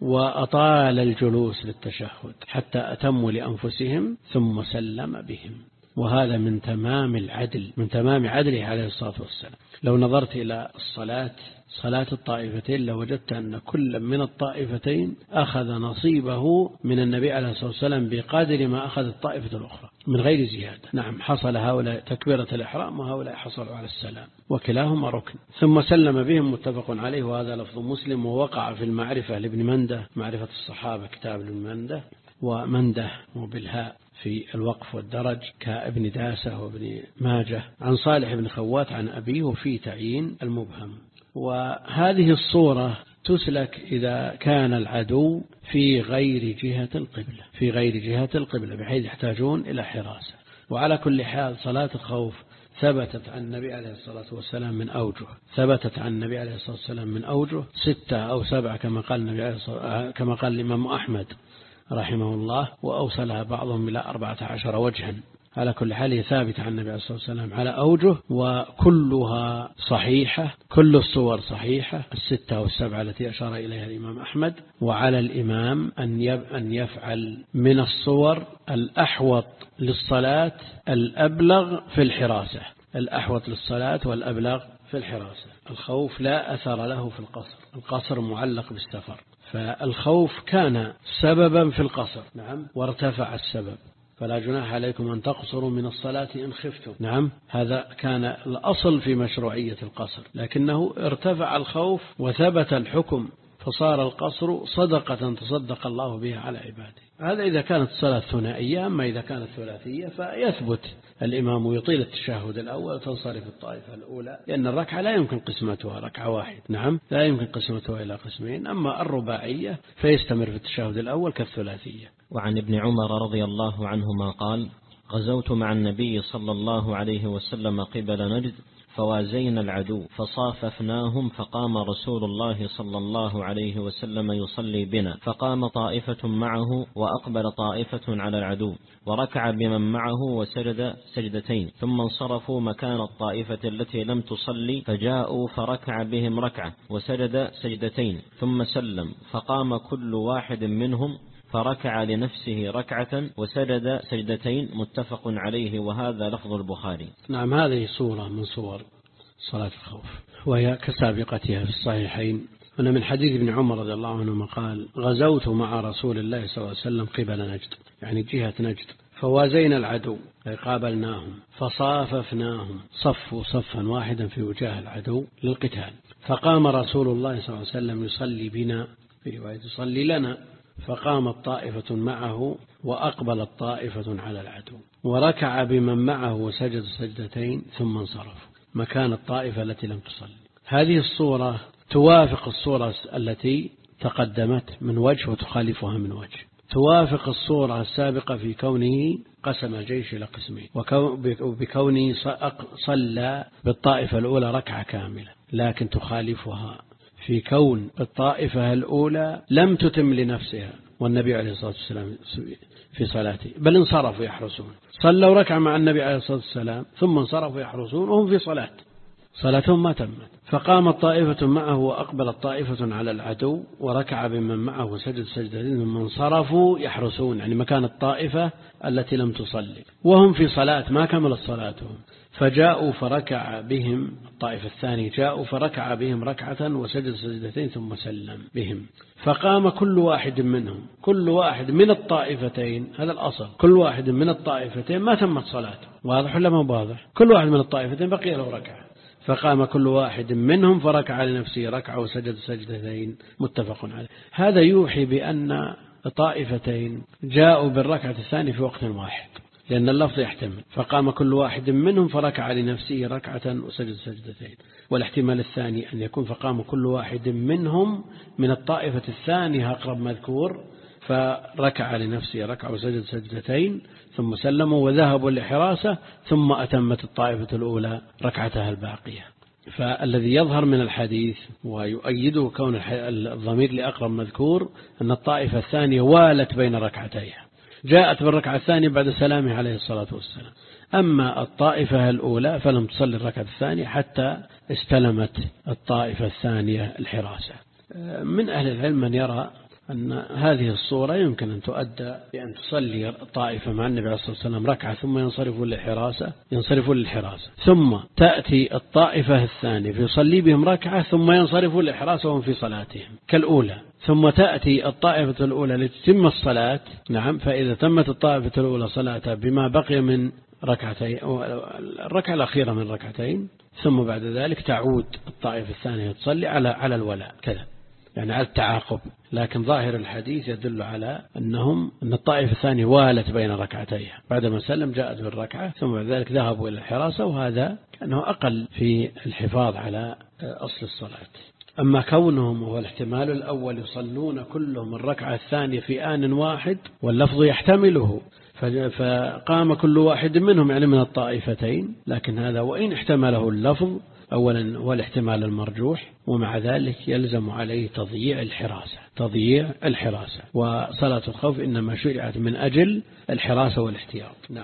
وأطال الجلوس للتشهد حتى أتموا لأنفسهم ثم سلم بهم. وهذا من تمام العدل من تمام عدله عليه الصلاة والسلام. لو نظرت إلى الصلاة صلاة الطائفتين لوجدت أن كل من الطائفتين أخذ نصيبه من النبي عليه الصلاة والسلام بقدر ما أخذ الطائفة الأخرى من غير زيادة. نعم، حصل هؤلاء تكبيرة الإحرام وهؤلاء حصلوا على السلام، وكلاهما ركن. ثم سلم بهم، متفق عليه، وهذا لفظ مسلم. ووقع في المعرفة لابن منده، معرفة الصحابة كتاب ابن منده، ومنده وبالهاء في الوقف والدرج كابن داسة وابن ماجه، عن صالح بن خوات عن أبيه، وفي تعيين المبهم. وهذه الصورة تسلك إذا كان العدو في غير جهة القبلة في غير جهة القبلة بحيث يحتاجون إلى حراسة. وعلى كل حال صلاة الخوف ثبتت عن النبي عليه الصلاة والسلام من أوجه ثبتت عن النبي عليه الصلاة والسلام من أوجه ستة أو سبعة كما قال النبي عليه الصلاة كما قال الإمام أحمد رحمه الله، وأوصلها بعضهم إلى أربعة عشر وجها على كل حال هي ثابتة عن النبي عليه الصلاة والسلام على أوجه وكلها صحيحة، كل الصور صحيحة الستة والسبعة التي أشار إليها الإمام أحمد. وعلى الإمام أن يفعل من الصور الأحوط للصلاة الأبلغ في الحراسة، الأحوط للصلاة والأبلغ في الحراسة. الخوف لا أثر له في القصر، القصر معلق بالسفر، فالخوف كان سببا في القصر نعم وارتفع السبب، فلا جناح عليكم أن تقصروا من الصلاة إن خفتم. نعم هذا كان الأصل في مشروعية القصر، لكنه ارتفع الخوف وثبت الحكم فصار القصر صدقة تصدق الله بها على عباده. هذا إذا كانت الصلاة ثنائية. أما إذا كانت ثلاثية فيثبت الإمام يطيل التشهد الأول وتنصرف الطائفة الأولى، لأن الركعة لا يمكن قسمتها ركعة واحد نعم لا يمكن قسمتها إلى قسمين. أما الرباعية فيستمر في التشهد الأول كالثلاثية. وعن ابن عمر رضي الله عنهما قال: غزوت مع النبي صلى الله عليه وسلم قبل نجد فوازينا العدو فصاففناهم فقام رسول الله صلى الله عليه وسلم يصلي بنا، فقام طائفة معه وأقبل طائفة على العدو وركع بمن معه وسجد سجدتين، ثم انصرفوا مكان الطائفة التي لم تصلي فجاءوا فركع بهم ركعة وسجد سجدتين ثم سلم، فقام كل واحد منهم فركع لنفسه ركعة وسجد سجدتين، متفق عليه، وهذا لفظ البخاري. نعم هذه صورة من صور صلاة الخوف وهي كسابقتها في الصحيحين. هنا من حديث ابن عمر رضي الله عنه قال: غزوت مع رسول الله صلى الله عليه وسلم قبل نجد، يعني جهة نجد، فوازينا العدو أي قابلناهم فصاففناهم، صفوا صفا واحدا في وجاه العدو للقتال، فقام رسول الله صلى الله عليه وسلم يصلي بنا، في رواية يصلي لنا، فقامت طائفة معه وأقبلت طائفة على العدو وركع بمن معه وسجد سجدتين ثم انصرف مكان الطائفة التي لم تصلي. هذه الصورة توافق الصورة التي تقدمت من وجه وتخالفها من وجه. توافق الصورة السابقة في كونه قسم الجيش إلى قسمين وبكونه صلى بالطائفة الأولى ركعة كاملة، لكن تخالفها في كون الطائفة الأولى لم تتم لنفسها والنبي عليه الصلاة والسلام في صلاته، بل انصرفوا يحرسون، صلوا ركعة مع النبي عليه الصلاة والسلام ثم انصرفوا يحرسون وهم في صلاة، صلاتهم ما تمت. فقامت طائفة معه وأقبلت طائفة على العدو وركع بمن معه وسجد سجدتين ثم انصرفوا يحرسون، يعني مكان الطائفة التي لم تصلي وهم في صلاة ما كملت صلاتهم. فجاءوا فركع بهم، الطائفة الثانية جاءوا فركع بهم ركعة وسجد سجدتين ثم سلم بهم، فقام كل واحد منهم، كل واحد من الطائفتين، هذا الأصل، كل واحد من الطائفتين ما تمت صلاته، واضح ولا ما واضح؟ كل واحد من الطائفتين بقي له ركعة، فقام كل واحد منهم فركع لنفسه ركعة وسجد سجدتين، متفق عليه. هذا يوحي بأن طائفتين جاءوا بالركعة الثانية في وقت واحد، لأن اللفظ يحتمل فقام كل واحد منهم فركع لنفسه ركعة وسجد سجدتين، والاحتمال الثاني أن يكون فقام كل واحد منهم من الطائفة الثانية أقرب مذكور فركع لنفسه ركعة وسجد سجدتين ثم سلموا وذهبوا للحراسة، ثم أتمت الطائفة الأولى ركعتها الباقية. فالذي يظهر من الحديث ويؤيده كون الضمير لأقرب مذكور أن الطائفة الثانية والت بين ركعتيها، جاءت بالركعة الثانية بعد سلامه عليه الصلاة والسلام. أما الطائفة الأولى فلم تصلي الركعة الثانية حتى استلمت الطائفة الثانية الحراسة. من أهل العلم من يرى أن هذه الصورة يمكن أن تؤدى بأن تصلي الطائفة مع النبي عليه الصلاة والسلام ركعة ثم ينصرفوا للحراسة ينصرفوا للحراسة ثم تأتي الطائفة الثانية فيصلي بهم ركعة ثم ينصرفوا للحراسة وهم في صلاتهم كالأولى، ثم تأتي الطائفة الأولى لتتم الصلاة. نعم، فإذا تمت الطائفة الأولى صلاتها بما بقي من ركعتين الركعة الأخيرة من ركعتين، ثم بعد ذلك تعود الطائفة الثانية تصلي على على الولاء كذا، يعني على التعاقب. لكن ظاهر الحديث يدل على أنهم أن الطائفة الثانية والت بين ركعتيها، بعدما سلم جاءت بالركعة ثم بعد ذلك ذهبوا إلى الحراسة، وهذا كأنه أقل في الحفاظ على أصل الصلاة. أما كونهم هو الاحتمال الأول يصلون كلهم الركعة الثانية في آن واحد واللفظ يحتمله، فقام كل واحد منهم يعني من الطائفتين، لكن هذا وإن احتمله اللفظ أولا هو الاحتمال المرجوح، ومع ذلك يلزم عليه تضييع الحراسة تضييع الحراسة وصلاة الخوف إنما شرعت من أجل الحراسة والاحتياط. نعم.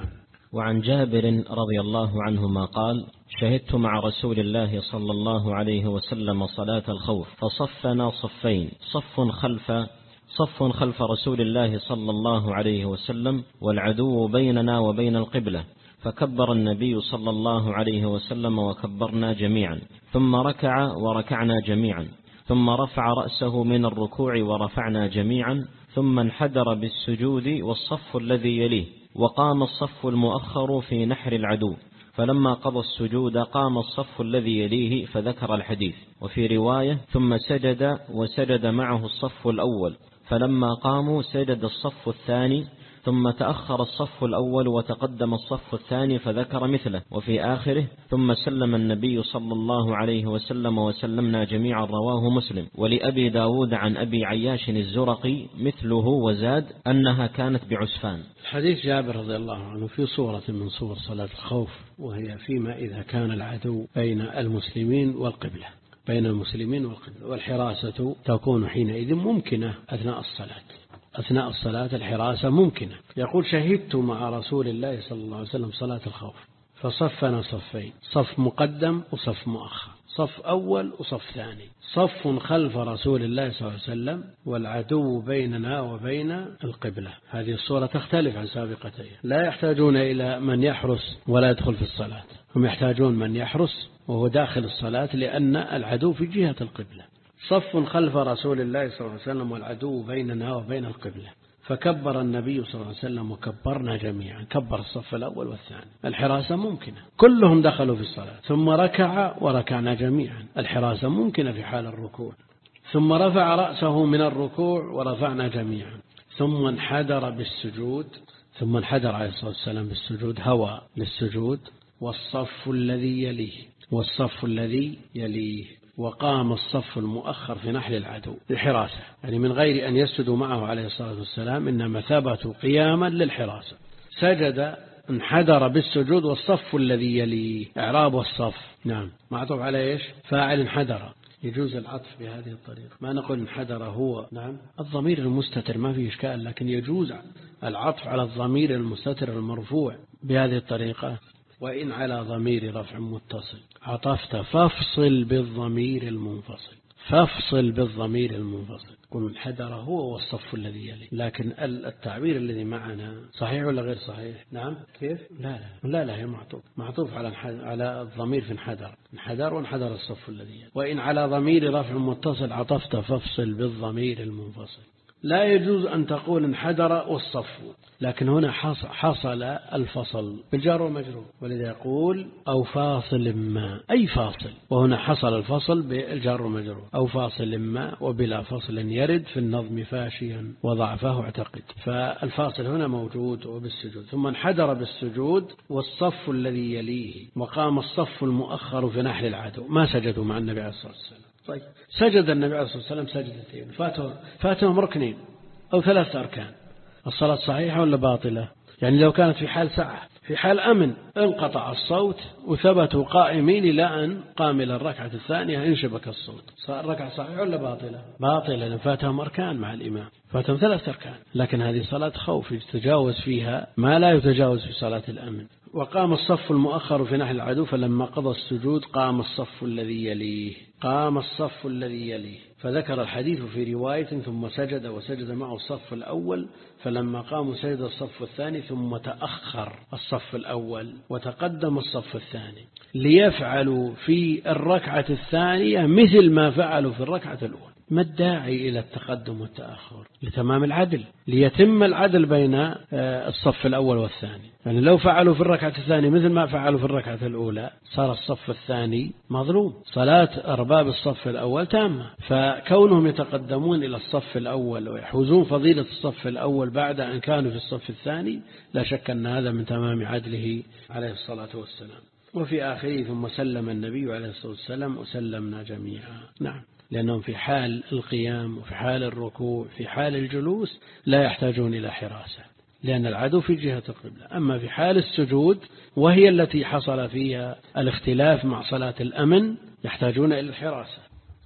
وعن جابر رضي الله عنهما قال: شهدت مع رسول الله صلى الله عليه وسلم صلاة الخوف فصفنا صفين، صف خلف صف خلف رسول الله صلى الله عليه وسلم والعدو بيننا وبين القبلة، فكبر النبي صلى الله عليه وسلم وكبرنا جميعا، ثم ركع وركعنا جميعا، ثم رفع رأسه من الركوع ورفعنا جميعا، ثم انحدر بالسجود والصف الذي يليه، وقام الصف المؤخر في نحر العدو، فلما قضى السجود قام الصف الذي يليه فذكر الحديث. وفي رواية: ثم سجد وسجد معه الصف الأول، فلما قاموا سجد الصف الثاني، ثم تأخر الصف الأول وتقدم الصف الثاني فذكر مثله. وفي آخره: ثم سلم النبي صلى الله عليه وسلم وسلمنا جميعا، رواه مسلم. ولأبي داود عن أبي عياش الزرقي مثله وزاد أنها كانت بعسفان. حديث جابر رضي الله عنه في صورة من صور صلاة الخوف، وهي فيما إذا كان العدو بين المسلمين والقبلة بين المسلمين والقبلة والحراسة تكون حينئذ ممكنة أثناء الصلاة أثناء الصلاة الحراسة ممكنة. يقول: شهدت مع رسول الله صلى الله عليه وسلم صلاة الخوف فصفنا صفين، صف مقدم وصف مؤخر، صف أول وصف ثاني، صف خلف رسول الله صلى الله عليه وسلم والعدو بيننا وبين القبلة. هذه الصورة تختلف عن سابقتها، لا يحتاجون إلى من يحرس ولا يدخل في الصلاة، هم يحتاجون من يحرس وهو داخل الصلاة لأن العدو في جهة القبلة. صف خلف رسول الله صلى الله عليه وسلم والعدو بيننا وبين القبلة، فكبر النبي صلى الله عليه وسلم وكبرنا جميعا، كبر الصف الأول والثاني. الحراسة ممكنة، كلهم دخلوا في الصلاة. ثم ركع وركعنا جميعا، الحراسة ممكنة في حال الركوع. ثم رفع رأسه من الركوع ورفعنا جميعا، ثم انحدر بالسجود ثم انحدر عليه الصلاة والسلام بالسجود، هوى للسجود، والصف الذي يليه والصف الذي يليه وقام الصف المؤخر في نحل العدو للحراسة، يعني من غير أن يسجدوا معه عليه الصلاة والسلام، إنما ثبتوا قياما للحراسة. سجد انحدر بالسجود والصف الذي يليه، إعراب والصف نعم معطوف على إيش؟ فاعل انحدر. يجوز العطف بهذه الطريقة، ما نقول انحدر هو نعم الضمير المستتر ما فيه إشكال، لكن يجوز العطف على الضمير المستتر المرفوع بهذه الطريقة. وإن على ضمير رفع متصل عطفت فافصل بالضمير المنفصل، فافصل بالضمير المنفصل، قل انحدر هو والصف الذي يليه. لكن التعبير الذي معنا صحيح ولا غير صحيح؟ نعم كيف؟ لا لا لا لا هي معطوف معطوف على على الضمير في انحدر، انحدر وانحدر الصف الذي يليه. وإن على ضمير رفع متصل عطفت فافصل بالضمير المنفصل. لا يجوز أن تقول انحدر والصف، لكن هنا حصل الفصل بالجار والمجرور، ولذا يقول أو فاصل ما، أي فاصل، وهنا حصل الفصل بالجار والمجرور، أو فاصل ما وبلا فصل يرد في النظم فاشيا وضعفه اعتقد. فالفاصل هنا موجود وبالسجود. ثم انحدر بالسجود والصف الذي يليه، وقام الصف المؤخر في نحل العدو، ما سجدوا مع النبي عليه الصلاة والسلام. طيب سجد النبي عليه الصلاة والسلام سجدتين، فاتهم فاتهم ركنين أو ثلاث أركان، الصلاة صحيحة ولا باطلة؟ يعني لو كانت في حال سعة، في حال أمن انقطع الصوت وثبتوا قائمين إلى أن قام إلى الركعة الثانية انشبك الصوت، الركعة صحيحة ولا باطلة؟ باطلة، لأن فاتهم أركان مع الإمام، فاتهم ثلاث أركان. لكن هذه صلاة خوف يتجاوز فيها ما لا يتجاوز في صلاة الأمن. وقام الصف المؤخر في نحل العدو، فلما قضى السجود قام الصف الذي يليه قام الصف الذي يليه فذكر الحديث في رواية ثم سجد وسجد معه الصف الأول، فلما قاموا سجد الصف الثاني، ثم تأخر الصف الأول وتقدم الصف الثاني، ليفعلوا في الركعة الثانية مثل ما فعلوا في الركعة الأولى. ما الداعي إلى التقدم والتأخر؟ لتمام العدل، ليتم العدل بين الصف الأول والثاني. يعني لو فعلوا في الركعة الثانية مثل ما فعلوا في الركعة الأولى صار الصف الثاني مظلوم، صلاة أرباب الصف الأول تامة. فكونهم يتقدمون إلى الصف الأول ويحوزون فضيلة الصف الأول بعد أن كانوا في الصف الثاني، لا شك أن هذا من تمام عدله عليه الصلاة والسلام. وفي آخره ثم سلم النبي عليه الصلاة والسلام وسلمنا جميعا. نعم، لأنهم في حال القيام وفي حال الركوع في حال الجلوس لا يحتاجون إلى حراسة، لأن العدو في جهة القبلة. أما في حال السجود وهي التي حصل فيها الاختلاف مع صلاة الأمن يحتاجون إلى الحراسة.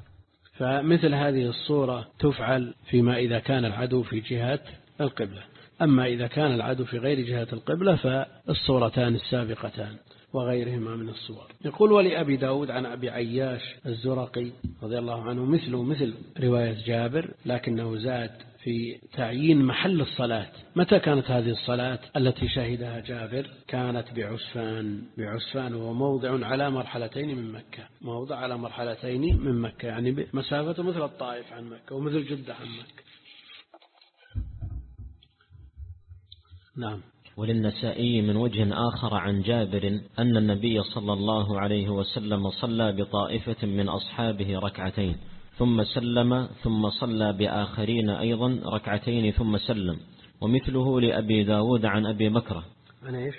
فمثل هذه الصورة تفعل فيما إذا كان العدو في جهة القبلة. أما إذا كان العدو في غير جهة القبلة فالصورتان السابقتان وغيرهما من الصور. يقول ولأبي داود عن أبي عياش الزرقي رضي الله عنه مثله مثل رواية جابر، لكنه زاد في تعيين محل الصلاة. متى كانت هذه الصلاة التي شهدها جابر؟ كانت بعسفان. بعسفان هو موضع على مرحلتين من مكة، موضع على مرحلتين من مكة، يعني مسافة مثل الطائف عن مكة ومثل جدة عن مكة. نعم. وللنسائي من وجه آخر عن جابر أن النبي صلى الله عليه وسلم صلى بطائفة من أصحابه ركعتين ثم سلم ثم صلى بآخرين أيضا ركعتين ثم سلم. ومثله لأبي داود عن أبي بكرة. عن إيش؟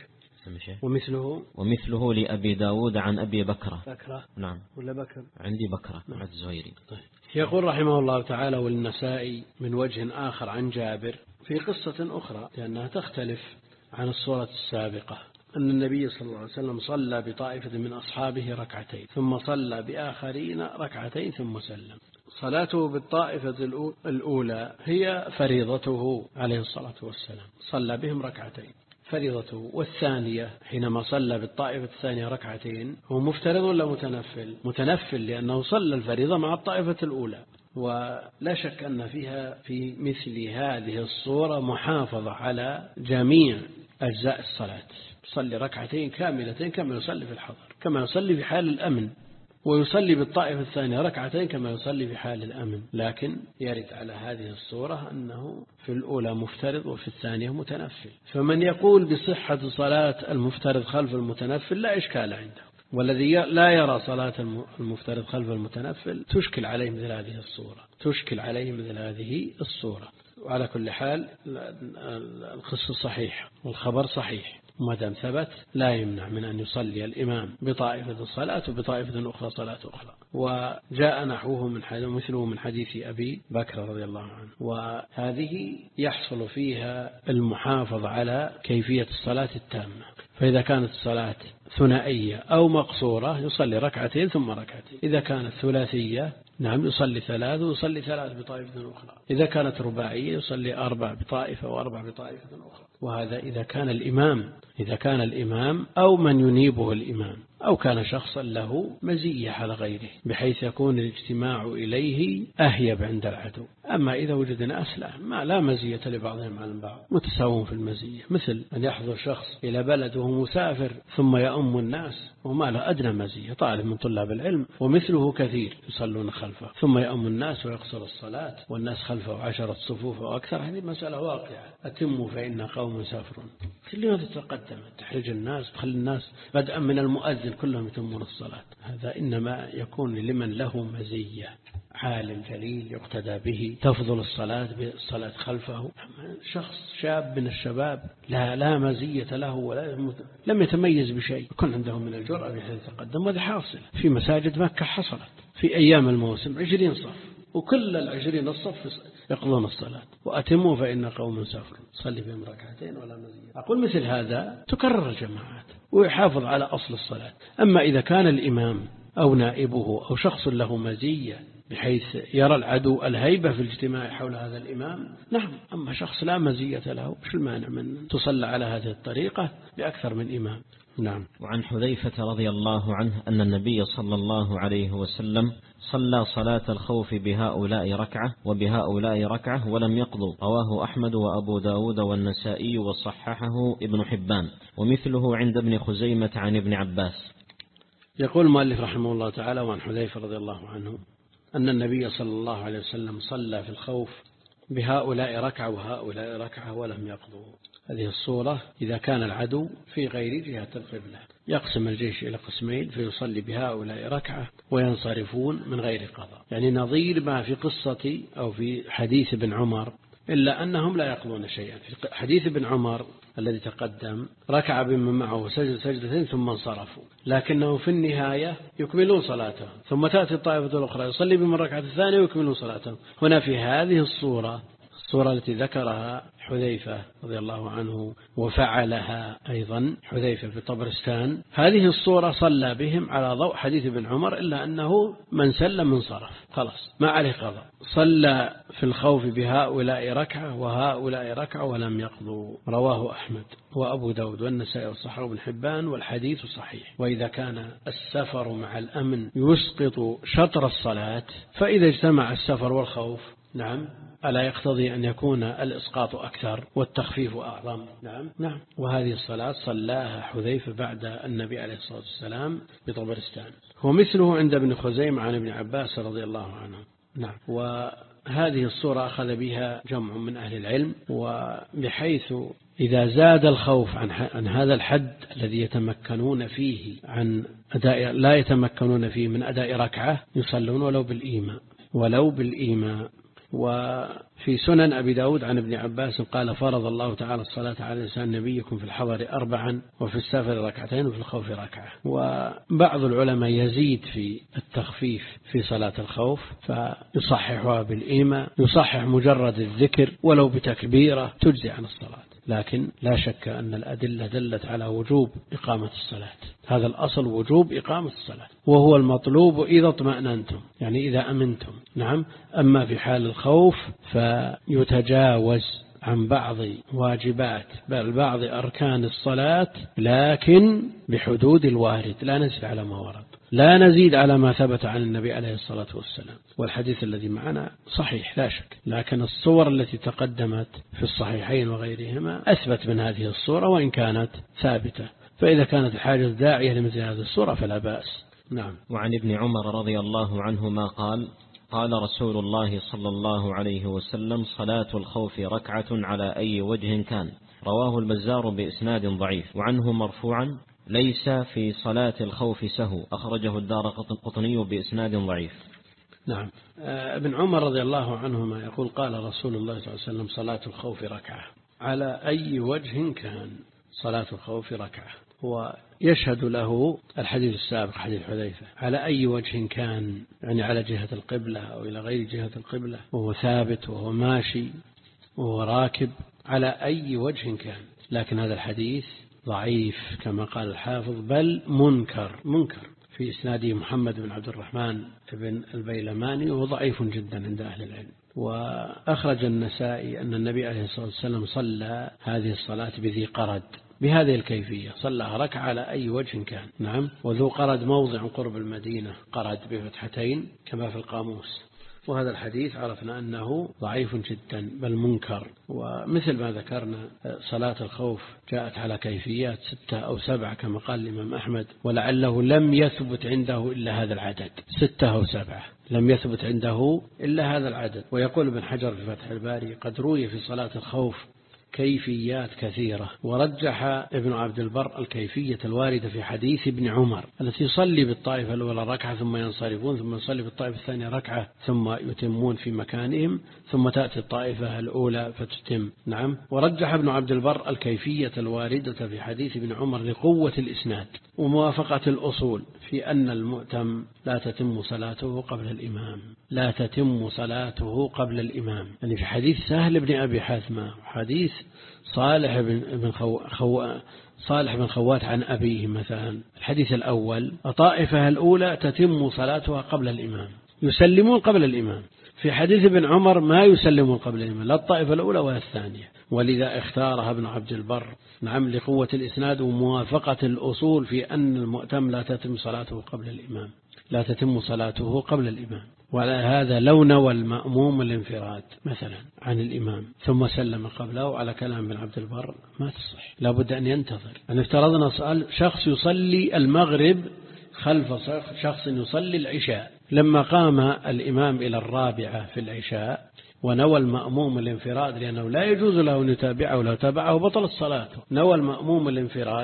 ومثله ومثله لأبي داود عن أبي بكرة. بكرة. نعم. ولا بكر؟ عندي بكرة. نعم. الزهيري. طيب. يقول رحمه الله تعالى وللنسائي من وجه آخر عن جابر في قصة أخرى لأنها تختلف عن الصورة السابقة، أن النبي صلى الله عليه وسلم صلى بطائفة من أصحابه ركعتين ثم صلى بآخرين ركعتين ثم سلم. صلاته بالطائفة الأولى هي فريضته عليه الصلاة والسلام، صلى بهم ركعتين فريضته. والثانية حينما صلى بالطائفة الثانية ركعتين هو مفترض ولا متنفل؟ متنفل، لأنه صلى الفريضة مع الطائفة الأولى. ولا شك أن فيها في مثل هذه الصورة محافظة على جميع أجزاء الصلاة. يصلي ركعتين كاملتين كما يصلي في الحضر، كما يصلي في حال الأمن، ويصلي بالطائفة الثانية ركعتين كما يصلي في حال الأمن. لكن يرد على هذه الصورة أنه في الأولى مفترض وفي الثانية متنفل. فمن يقول بصحة صلاة المفترض خلف المتنفل لا إشكال عنده، والذي لا يرى صلاة المفترض خلف المتنفل تشكل عليه مثل هذه الصورة، تشكل عليه مثل هذه الصورة. وعلى كل حال القصة صحيح والخبر صحيح، وما دام ثبت لا يمنع من أن يصلي الإمام بطائفة الصلاة وبطائفة أخرى صلاة أخرى. وجاء نحوه من حديث مثله من حديث أبي بكر رضي الله عنه، وهذه يحصل فيها المحافظة على كيفية الصلاة التامة. فإذا كانت الصلاة ثنائية أو مقصورة يصلي ركعتين ثم ركعتين، إذا كانت ثلاثية نعم يصلي ثلاث ويصلي ثلاث بطائفة أخرى، إذا كانت رباعية يصلي أربع بطائفة وأربع بطائفة أخرى. وهذا إذا كان الإمام إذا كان الإمام أو من ينيبه الإمام، أو كان شخصا له مزية على غيره بحيث يكون الاجتماع إليه أهيب عند العدو. أما إذا وجد ناس لا ما لا مزية لبعضهم على البعض متساوون في المزية، مثل أن يحضر شخص إلى بلد وهو مسافر ثم يؤم الناس وما له أدنى مزية، طالب من طلاب العلم ومثله كثير يصلون خلفه ثم يؤم الناس ويقصر الصلاة والناس خلفه عشرة صفوف وأكثر. هذه مسألة واقعة. أتموا فإن قوم سافرون. لماذا تقدم تحرج الناس تخلي الناس بدءا من المؤذن كلهم يتمون الصلاة؟ هذا إنما يكون لمن له مزية، عالم جليل يقتدى به تفضل الصلاة بالصلاة خلفه. شخص شاب من الشباب لا لا مزية له ولا لم يتميز بشيء يكون عنده من الجرأة بحيث يتقدم. وهذا حاصل في مساجد مكة، حصلت في أيام الموسم عشرين صف وكل العشرين الصف يقضون الصلاة. وأتموا فإن قوم سافرون، صلي بهم ركعتين ولا مزية. أقول مثل هذا تكرر الجماعات ويحافظ على أصل الصلاة. أما إذا كان الإمام أو نائبه أو شخص له مزية بحيث يرى العدو الهيبة في الاجتماع حول هذا الإمام نعم. أما شخص لا مزية له شو المانع من تصلى على هذه الطريقة بأكثر من إمام؟ نعم. وعن حذيفة رضي الله عنه أن النبي صلى الله عليه وسلم صلى صلاة الخوف بهؤلاء ركعة وبهؤلاء ركعة ولم يقضوا. رواه أحمد وأبو داود والنسائي وصححه ابن حبان، ومثله عند ابن خزيمة عن ابن عباس. يقول المؤلف رحمه الله تعالى وعن حذيفة رضي الله عنه أن النبي صلى الله عليه وسلم صلى في الخوف بهؤلاء ركعة وهؤلاء ركعة ولم يقضوا. هذه الصورة إذا كان العدو في غير جهة القبلة يقسم الجيش إلى قسمين فيصلي بهؤلاء ركعة وينصرفون من غير قضاء، يعني نظير ما في قصة أو في حديث ابن عمر، إلا أنهم لا يقضون شيئا. في حديث ابن عمر الذي تقدم ركع بمن معه سجد سجدتين ثم انصرفوا، لكنه في النهاية يكملون صلاتهم ثم تأتي الطائفة الأخرى يصلي بمن ركعة الثانية ويكملون صلاتهم. هنا في هذه الصورة الصورة التي ذكرها حذيفة رضي الله عنه وفعلها أيضا حذيفة في طبرستان، هذه الصورة صلى بهم على ضوء حديث ابن عمر، إلا أنه من سلم انصرف خلاص ما عليه قضاء. صلى في الخوف بهؤلاء ركعة وهؤلاء ركعة ولم يقضوا. رواه أحمد وأبو داود والنسائي والصحيح وابن حبان والحديث صحيح. وإذا كان السفر مع الأمن يسقط شطر الصلاة، فإذا اجتمع السفر والخوف نعم ألا يقتضي أن يكون الإسقاط أكثر والتخفيف أعظم؟ نعم نعم. وهذه الصلاة صلاها حذيفة بعد النبي عليه الصلاة والسلام بطبرستان، ومثله عند ابن خزيمة عن ابن عباس رضي الله عنه. نعم. وهذه الصورة أخذ بها جمع من أهل العلم، وبحيث إذا زاد الخوف عن, عن هذا الحد الذي يتمكنون فيه عن أداء لا يتمكنون فيه من أداء ركعة يصلون ولو بالإيماء ولو بالإيماء. وفي سنن أبي داود عن ابن عباس قال فرض الله تعالى الصلاة على لسان نبيكم في الحضر أربعا وفي السفر ركعتين وفي الخوف ركعة. وبعض العلماء يزيد في التخفيف في صلاة الخوف فيصححها بالإيماء، يصحح مجرد الذكر ولو بتكبيرة تجزي عن الصلاة. لكن لا شك أن الأدلة دلت على وجوب إقامة الصلاة، هذا الأصل وجوب إقامة الصلاة، وهو المطلوب إذا اطمأننتم يعني إذا أمنتم. نعم. أما في حال الخوف فيتجاوز عن بعض واجبات بل بعض أركان الصلاة، لكن بحدود الوارد، لا نزيد على ما ورد، لا نزيد على ما ثبت عن النبي عليه الصلاة والسلام. والحديث الذي معنا صحيح لا شك، لكن الصور التي تقدمت في الصحيحين وغيرهما أثبت من هذه الصورة وإن كانت ثابتة، فإذا كانت الحاجة داعية لمثل هذه الصورة فلا بأس. نعم. وعن ابن عمر رضي الله عنهما قال قال رسول الله صلى الله عليه وسلم صلاة الخوف ركعة على أي وجه كان. رواه البزار بإسناد ضعيف. وعنه مرفوعا ليس في صلاة الخوف سهو. أخرجه الدارقطني بإسناد ضعيف. نعم. ابن عمر رضي الله عنهما يقول قال رسول الله صلى الله عليه وسلم صلاة الخوف ركعة على أي وجه كان. صلاة الخوف ركعة، ويشهد له الحديث السابق حديث حذيفة على أي وجه كان، يعني على جهة القبلة أو إلى غير جهة القبلة، وهو ثابت وهو ماشي وهو راكب، على أي وجه كان. لكن هذا الحديث ضعيف كما قال الحافظ، بل منكر منكر في إسناده محمد بن عبد الرحمن بن البيلماني، وهو ضعيف جدا عند أهل العلم. وأخرج النسائي أن النبي عليه الصلاة والسلام صلى هذه الصلاة بذي قرد بهذه الكيفية، صلى ركعة على أي وجه كان. نعم. وذو قرد موضع قرب المدينة، قرد بفتحتين كما في القاموس. وهذا الحديث عرفنا أنه ضعيف جدا بل منكر. ومثل ما ذكرنا صلاة الخوف جاءت على كيفيات ستة أو سبعة كما قال الإمام أحمد، ولعله لم يثبت عنده إلا هذا العدد، ستة أو سبعة لم يثبت عنده إلا هذا العدد. ويقول ابن حجر في فتح الباري قد روي في صلاة الخوف كيفيات كثيرة، ورجح ابن عبد البر الكيفية الواردة في حديث ابن عمر التي يصلي بالطائفة الأولى ركعة ثم ينصرفون، ثم يصلي بالطائفة الثانية ركعة ثم يتمون في مكانهم، ثم تأتي الطائفة الأولى فتتم. نعم. ورجح ابن عبد البر الكيفية الواردة في حديث ابن عمر لقوة الإسناد وموافقة الأصول في أن المؤتم لا تتم صلاته قبل الإمام، لا تتم صلاته قبل الإمام، يعني في حديث سهل بن أبي حثمة وحديث صالح بن خو... خو... صالح بن خوات عن أبيه مثلا. الحديث الأول الطائفة الأولى تتم صلاتها قبل الإمام، يسلمون قبل الإمام. في حديث ابن عمر ما يسلمون قبل الإمام، لا الطائفة الأولى ولا الثانية، ولذا اختارها ابن عبد البر. نعم. لقوة الإسناد وموافقة الأصول في أن المؤتم لا تتم صلاته قبل الإمام، لا تتم صلاته قبل الإمام. وعلى هذا لو نوى المأموم الانفراد مثلا عن الإمام ثم سلم قبله على كلام ابن عبد البر ما تصح، لا بد أن ينتظر. أن افترضنا شخص يصلي المغرب خلف شخص يصلي العشاء، لما قام الإمام إلى الرابعة في العشاء ونوى المأموم الانفراد، لأنه لا يجوز له أن يتابعه، لو تابعه بطل الصلاة، نوى المأموم الانفراد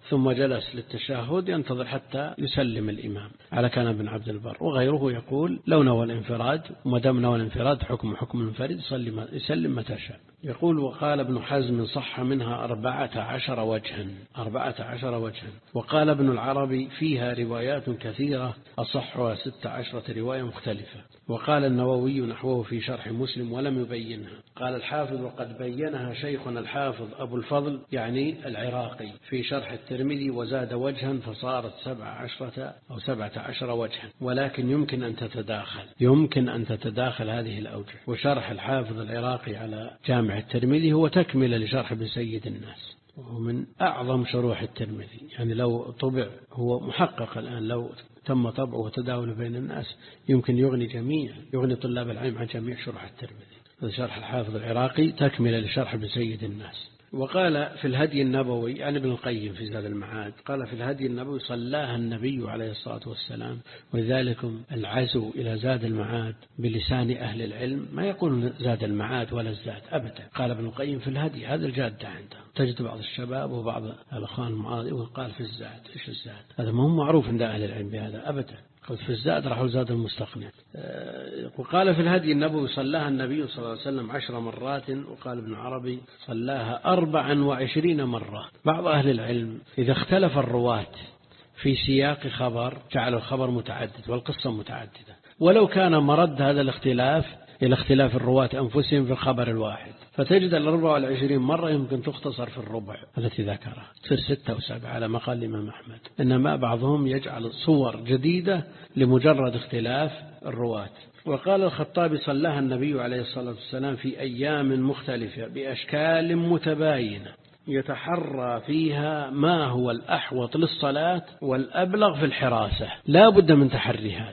ثم جلس للتشهد ينتظر حتى يسلم الإمام على كلام ابن عبد البر. وغيره يقول لو نوى الانفراد وما دام نوى الانفراد حكم حكم المنفرد يسلم متى شاء. يقول وقال ابن حزم صح منها أربعة عشر وجها أربعة عشر وجها. وقال ابن العربي فيها روايات كثيرة أصحها ست عشرة رواية مختلفة. وقال النووي نحوه في شرح مسلم ولم يبينها. قال الحافظ وقد بينها شيخنا الحافظ أبو الفضل يعني العراقي في شرح الترمذي وزاد وجها فصارت سبع عشرة أو سبعة عشر وجها، ولكن يمكن أن تتداخل يمكن أن تتداخل هذه الأوجه. وشرح الحافظ العراقي على جامع الترمذي هو تكملة لشرح ابن سيد الناس، وهو من أعظم شروح الترمذي. يعني لو طبع هو محقق الآن، لو تم طبعه وتداوله بين الناس يمكن يغني جميع يغني طلاب العلم عن جميع شروح الترمذي. هذا شرح الحافظ العراقي تكملة لشرح ابن سيد الناس. وقال في الهدي النبوي يعني ابن القيم في زاد المعاد قال في الهدي النبوي صلاها النبي عليه الصلاة والسلام. ولذلك العزو إلى زاد المعاد بلسان أهل العلم ما يقول زاد المعاد ولا الزاد أبدا. قال ابن القيم في الهدي هذا الجادة عنده. تجد بعض الشباب وبعض الأخوان المعاضي وقال في الزاد. إيش الزاد؟ هذا ما هو معروف عند أهل العلم بهذا أبدا. قلت في الزاد راحوا زاد المستقنع. وقال في الهدي النبوي صلاها النبي صلى الله عليه وسلم عشر مرات. وقال ابن عربي صلاها أربعا وعشرين مرة. بعض أهل العلم إذا اختلف الرواة في سياق خبر جعل الخبر متعدد والقصة متعددة، ولو كان مرد هذا الاختلاف إلى اختلاف الرواة أنفسهم في الخبر الواحد، فتجد الأربع والعشرين مرة يمكن تختصر في الربع التي ذكرها تصير ستة وسبعة على مقال الإمام أحمد. إنما بعضهم يجعل صور جديدة لمجرد اختلاف الرواة. وقال الخطابي صلاها النبي عليه الصلاة والسلام في أيام مختلفة بأشكال متباينة يتحرى فيها ما هو الأحوط للصلاة والأبلغ في الحراسة. لا بد من تحري هذا،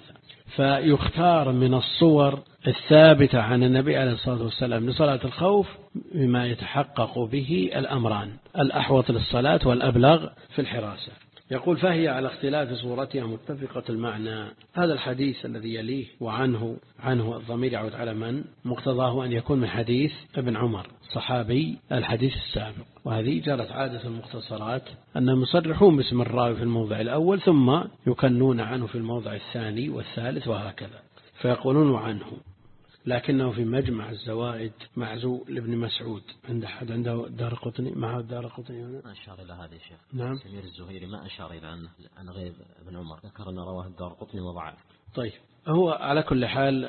فيختار من الصور الثابتة عن النبي عليه الصلاة والسلام لصلاة الخوف بما يتحقق به الأمران الأحوط للصلاة والأبلغ في الحراسة. يقول فهي على اختلاف صورتها متفقة المعنى. هذا الحديث الذي يليه وعنه عنه الضمير يعود على من مقتضاه أن يكون من حديث ابن عمر صحابي الحديث السابق. وهذه جرت عادة المختصرات أنهم يصرحون باسم الراوي في الموضع الأول ثم يكنون عنه في الموضع الثاني والثالث وهكذا، فيقولون عنه. لكنه في مجمع الزوائد معزو لابن مسعود عند أحد عنده دار قطني معه دار قطني هنا ما أشار إلى هذا الشيخ. نعم. سمير الزهيري ما أشار إلى أنه عن غير ابن عمر، ذكر أن رواه الدار قطني وضعف. طيب هو على كل حال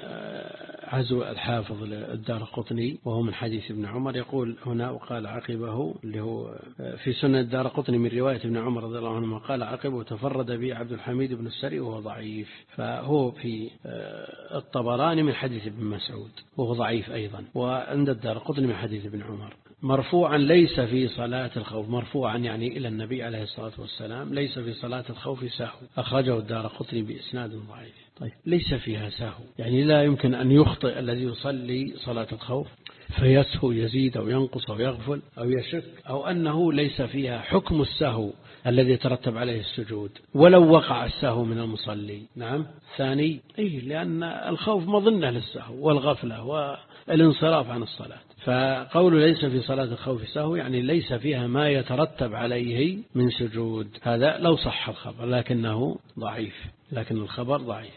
عزو الحافظ الدار قطني وهو من حديث ابن عمر. يقول هنا وقال عقبه اللي هو في سنن الدار قطني من رواية ابن عمر رضي الله عنه قال عقبه تفرد به عبد الحميد بن السري وهو ضعيف، فهو في الطبراني من حديث ابن مسعود وهو ضعيف أيضا، وعند الدار قطني من حديث ابن عمر مرفوعا ليس في صلاة الخوف. مرفوعا يعني إلى النبي عليه الصلاة والسلام ليس في صلاة الخوف سهو. أخرجه الدار قطني بإسناد ضعيف. طيب ليس فيها سهو يعني لا يمكن أن يخطئ الذي يصلي صلاة الخوف فيسهو يزيد أو ينقص أو يغفل أو يشك، أو أنه ليس فيها حكم السهو الذي يترتب عليه السجود ولو وقع السهو من المصلي. نعم. ثاني إيه لأن الخوف مظنة للسهو والغفلة والانصراف عن الصلاة، فقول ليس في صلاة الخوف سهو يعني ليس فيها ما يترتب عليه من سجود. هذا لو صح الخبر لكنه ضعيف، لكن الخبر ضعيف.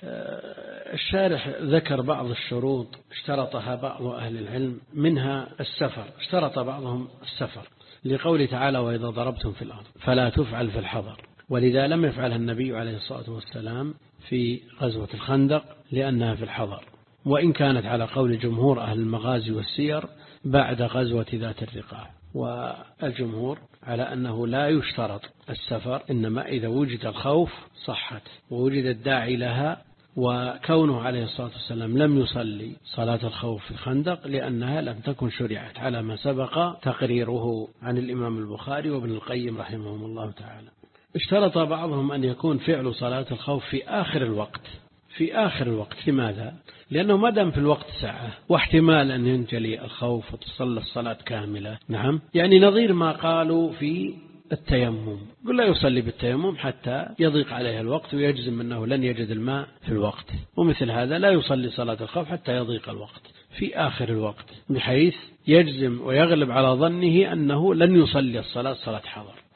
الشارح ذكر بعض الشروط اشترطها بعض أهل العلم منها السفر. اشترط بعضهم السفر لقوله تعالى وإذا ضربتم في الأرض فلا تفعل في الحضر، ولذا لم يفعلها النبي عليه الصلاة والسلام في غزوة الخندق لأنها في الحضر، وإن كانت على قول جمهور أهل المغازي والسير بعد غزوة ذات الرقاع. والجمهور على أنه لا يشترط السفر، إنما إذا وجد الخوف صحت ووجد الداعي لها. وكونه عليه الصلاة والسلام لم يصلي صلاة الخوف في الخندق لأنها لم تكن شرعت على ما سبق تقريره عن الإمام البخاري وابن القيم رحمهم الله تعالى. اشترط بعضهم أن يكون فعل صلاة الخوف في آخر الوقت. في آخر الوقت لماذا؟ لأنه ما دام في الوقت ساعة واحتمال أن ينجلي الخوف وتصلى الصلاة كاملة. نعم. يعني نظير ما قالوا في التيمم، قل لا يصلي بالتيمم حتى يضيق عليه الوقت ويجزم أنه لن يجد الماء في الوقت، ومثل هذا لا يصلي صلاة الخوف حتى يضيق الوقت في آخر الوقت بحيث يجزم ويغلب على ظنه أنه لن يصلي الصلاة صلاة حضر.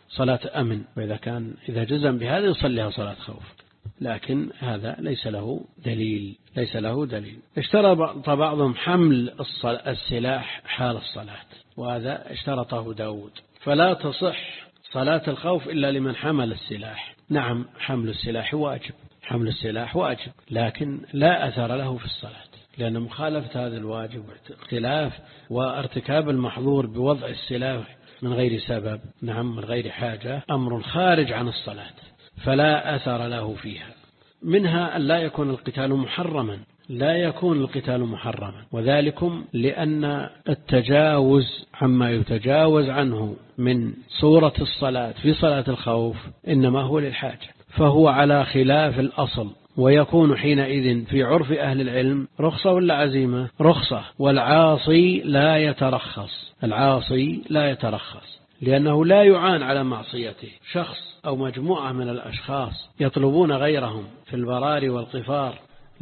صلاة أمن، وإذا كان إذا جزم بهذا يصليها صلاة خوف، لكن هذا ليس له دليل ليس له دليل. اشترط بعضهم حمل السلاح حال الصلاة، وهذا اشترطه داود، فلا تصح صلاة الخوف إلا لمن حمل السلاح. نعم، حمل السلاح واجب حمل السلاح واجب لكن لا أثر له في الصلاة، لأن مخالفة هذا الواجب واختلاف وارتكاب المحظور بوضع السلاح من غير سبب، نعم، من غير حاجة، أمر خارج عن الصلاة، فلا أثر له فيها. منها أن لا يكون القتال محرما لا يكون القتال محرما وذلكم لأن التجاوز عما يتجاوز عنه من صورة الصلاة في صلاة الخوف إنما هو للحاجة، فهو على خلاف الأصل، ويكون حينئذ في عرف أهل العلم رخصة ولا عزيمة؟ رخصة. والعاصي لا يترخص العاصي لا يترخص لأنه لا يعان على معصيته. شخص أو مجموعة من الأشخاص يطلبون غيرهم في البرار والقفار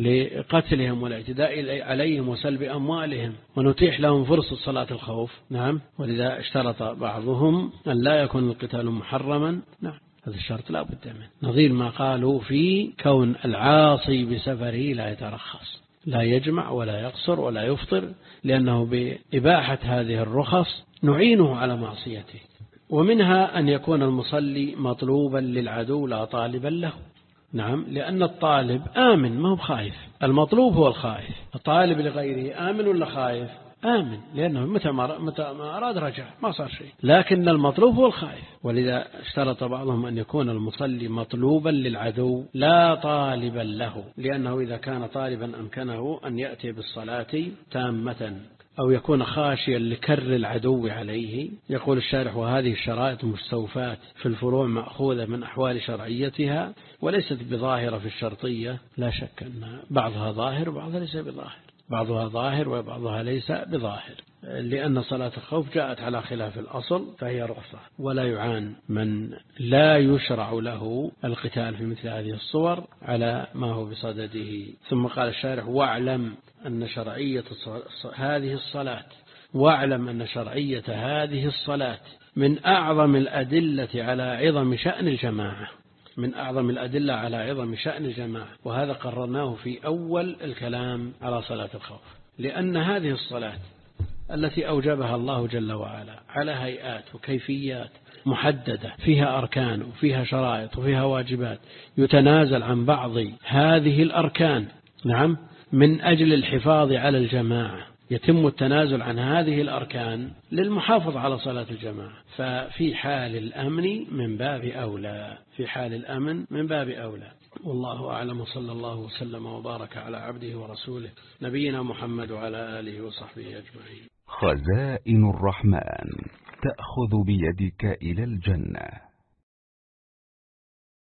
لقتلهم والاعتداء عليهم وسلب أموالهم، ونتيح لهم فرصة صلاة الخوف. نعم، ولذا اشترط بعضهم أن لا يكون القتال محرما. نعم، هذا الشرط لا بد منه، نظير ما قالوا في كون العاصي بسفره لا يترخص، لا يجمع ولا يقصر ولا يفطر، لأنه بإباحة هذه الرخص نعينه على معصيته. ومنها أن يكون المصلي مطلوبا للعدو لا طالبا له. نعم، لأن الطالب آمن ما هو خائف، المطلوب هو الخائف. الطالب لغيره آمن ولا خائف؟ آمن، لأنه متى ما أراد رجع ما صار شيء، لكن المطلوب هو الخائف. ولذا اشترط بعضهم أن يكون المصلي مطلوبا للعدو لا طالبا له، لأنه إذا كان طالبا أمكنه أن يأتي بالصلاة تامة، أو يكون خاشيا لكر العدو عليه. يقول الشارح: وهذه الشرائط مستوفاة في الفروع مأخوذة من أحوال شرعيتها وليست بظاهرة في الشرطية. لا شك أن بعضها ظاهر وبعضها ليس بظاهر بعضها ظاهر وبعضها ليس بظاهر، لأن صلاة الخوف جاءت على خلاف الأصل فهي رخصة، ولا يعان من لا يشرع له القتال في مثل هذه الصور على ما هو بصدده. ثم قال الشارح: واعلم أن شرعية هذه الصلاة واعلم أن شرعية هذه الصلاة من أعظم الأدلة على عظم شأن الجماعة من أعظم الأدلة على عظم شأن الجماعة وهذا قررناه في أول الكلام على صلاة الخوف، لأن هذه الصلاة التي أوجبها الله جل وعلا على هيئات وكيفيات محددة، فيها أركان وفيها شرائط وفيها واجبات، يتنازل عن بعض هذه الأركان، نعم، من أجل الحفاظ على الجماعة، يتم التنازل عن هذه الأركان للمحافظة على صلاة الجماعة. ففي حال الأمن من باب أولى في حال الأمن من باب أولى. والله أعلم، صلى الله وسلم وبارك على عبده ورسوله نبينا محمد وعلى آله وصحبه أجمعين. خزائن الرحمن تأخذ بيدك إلى الجنة.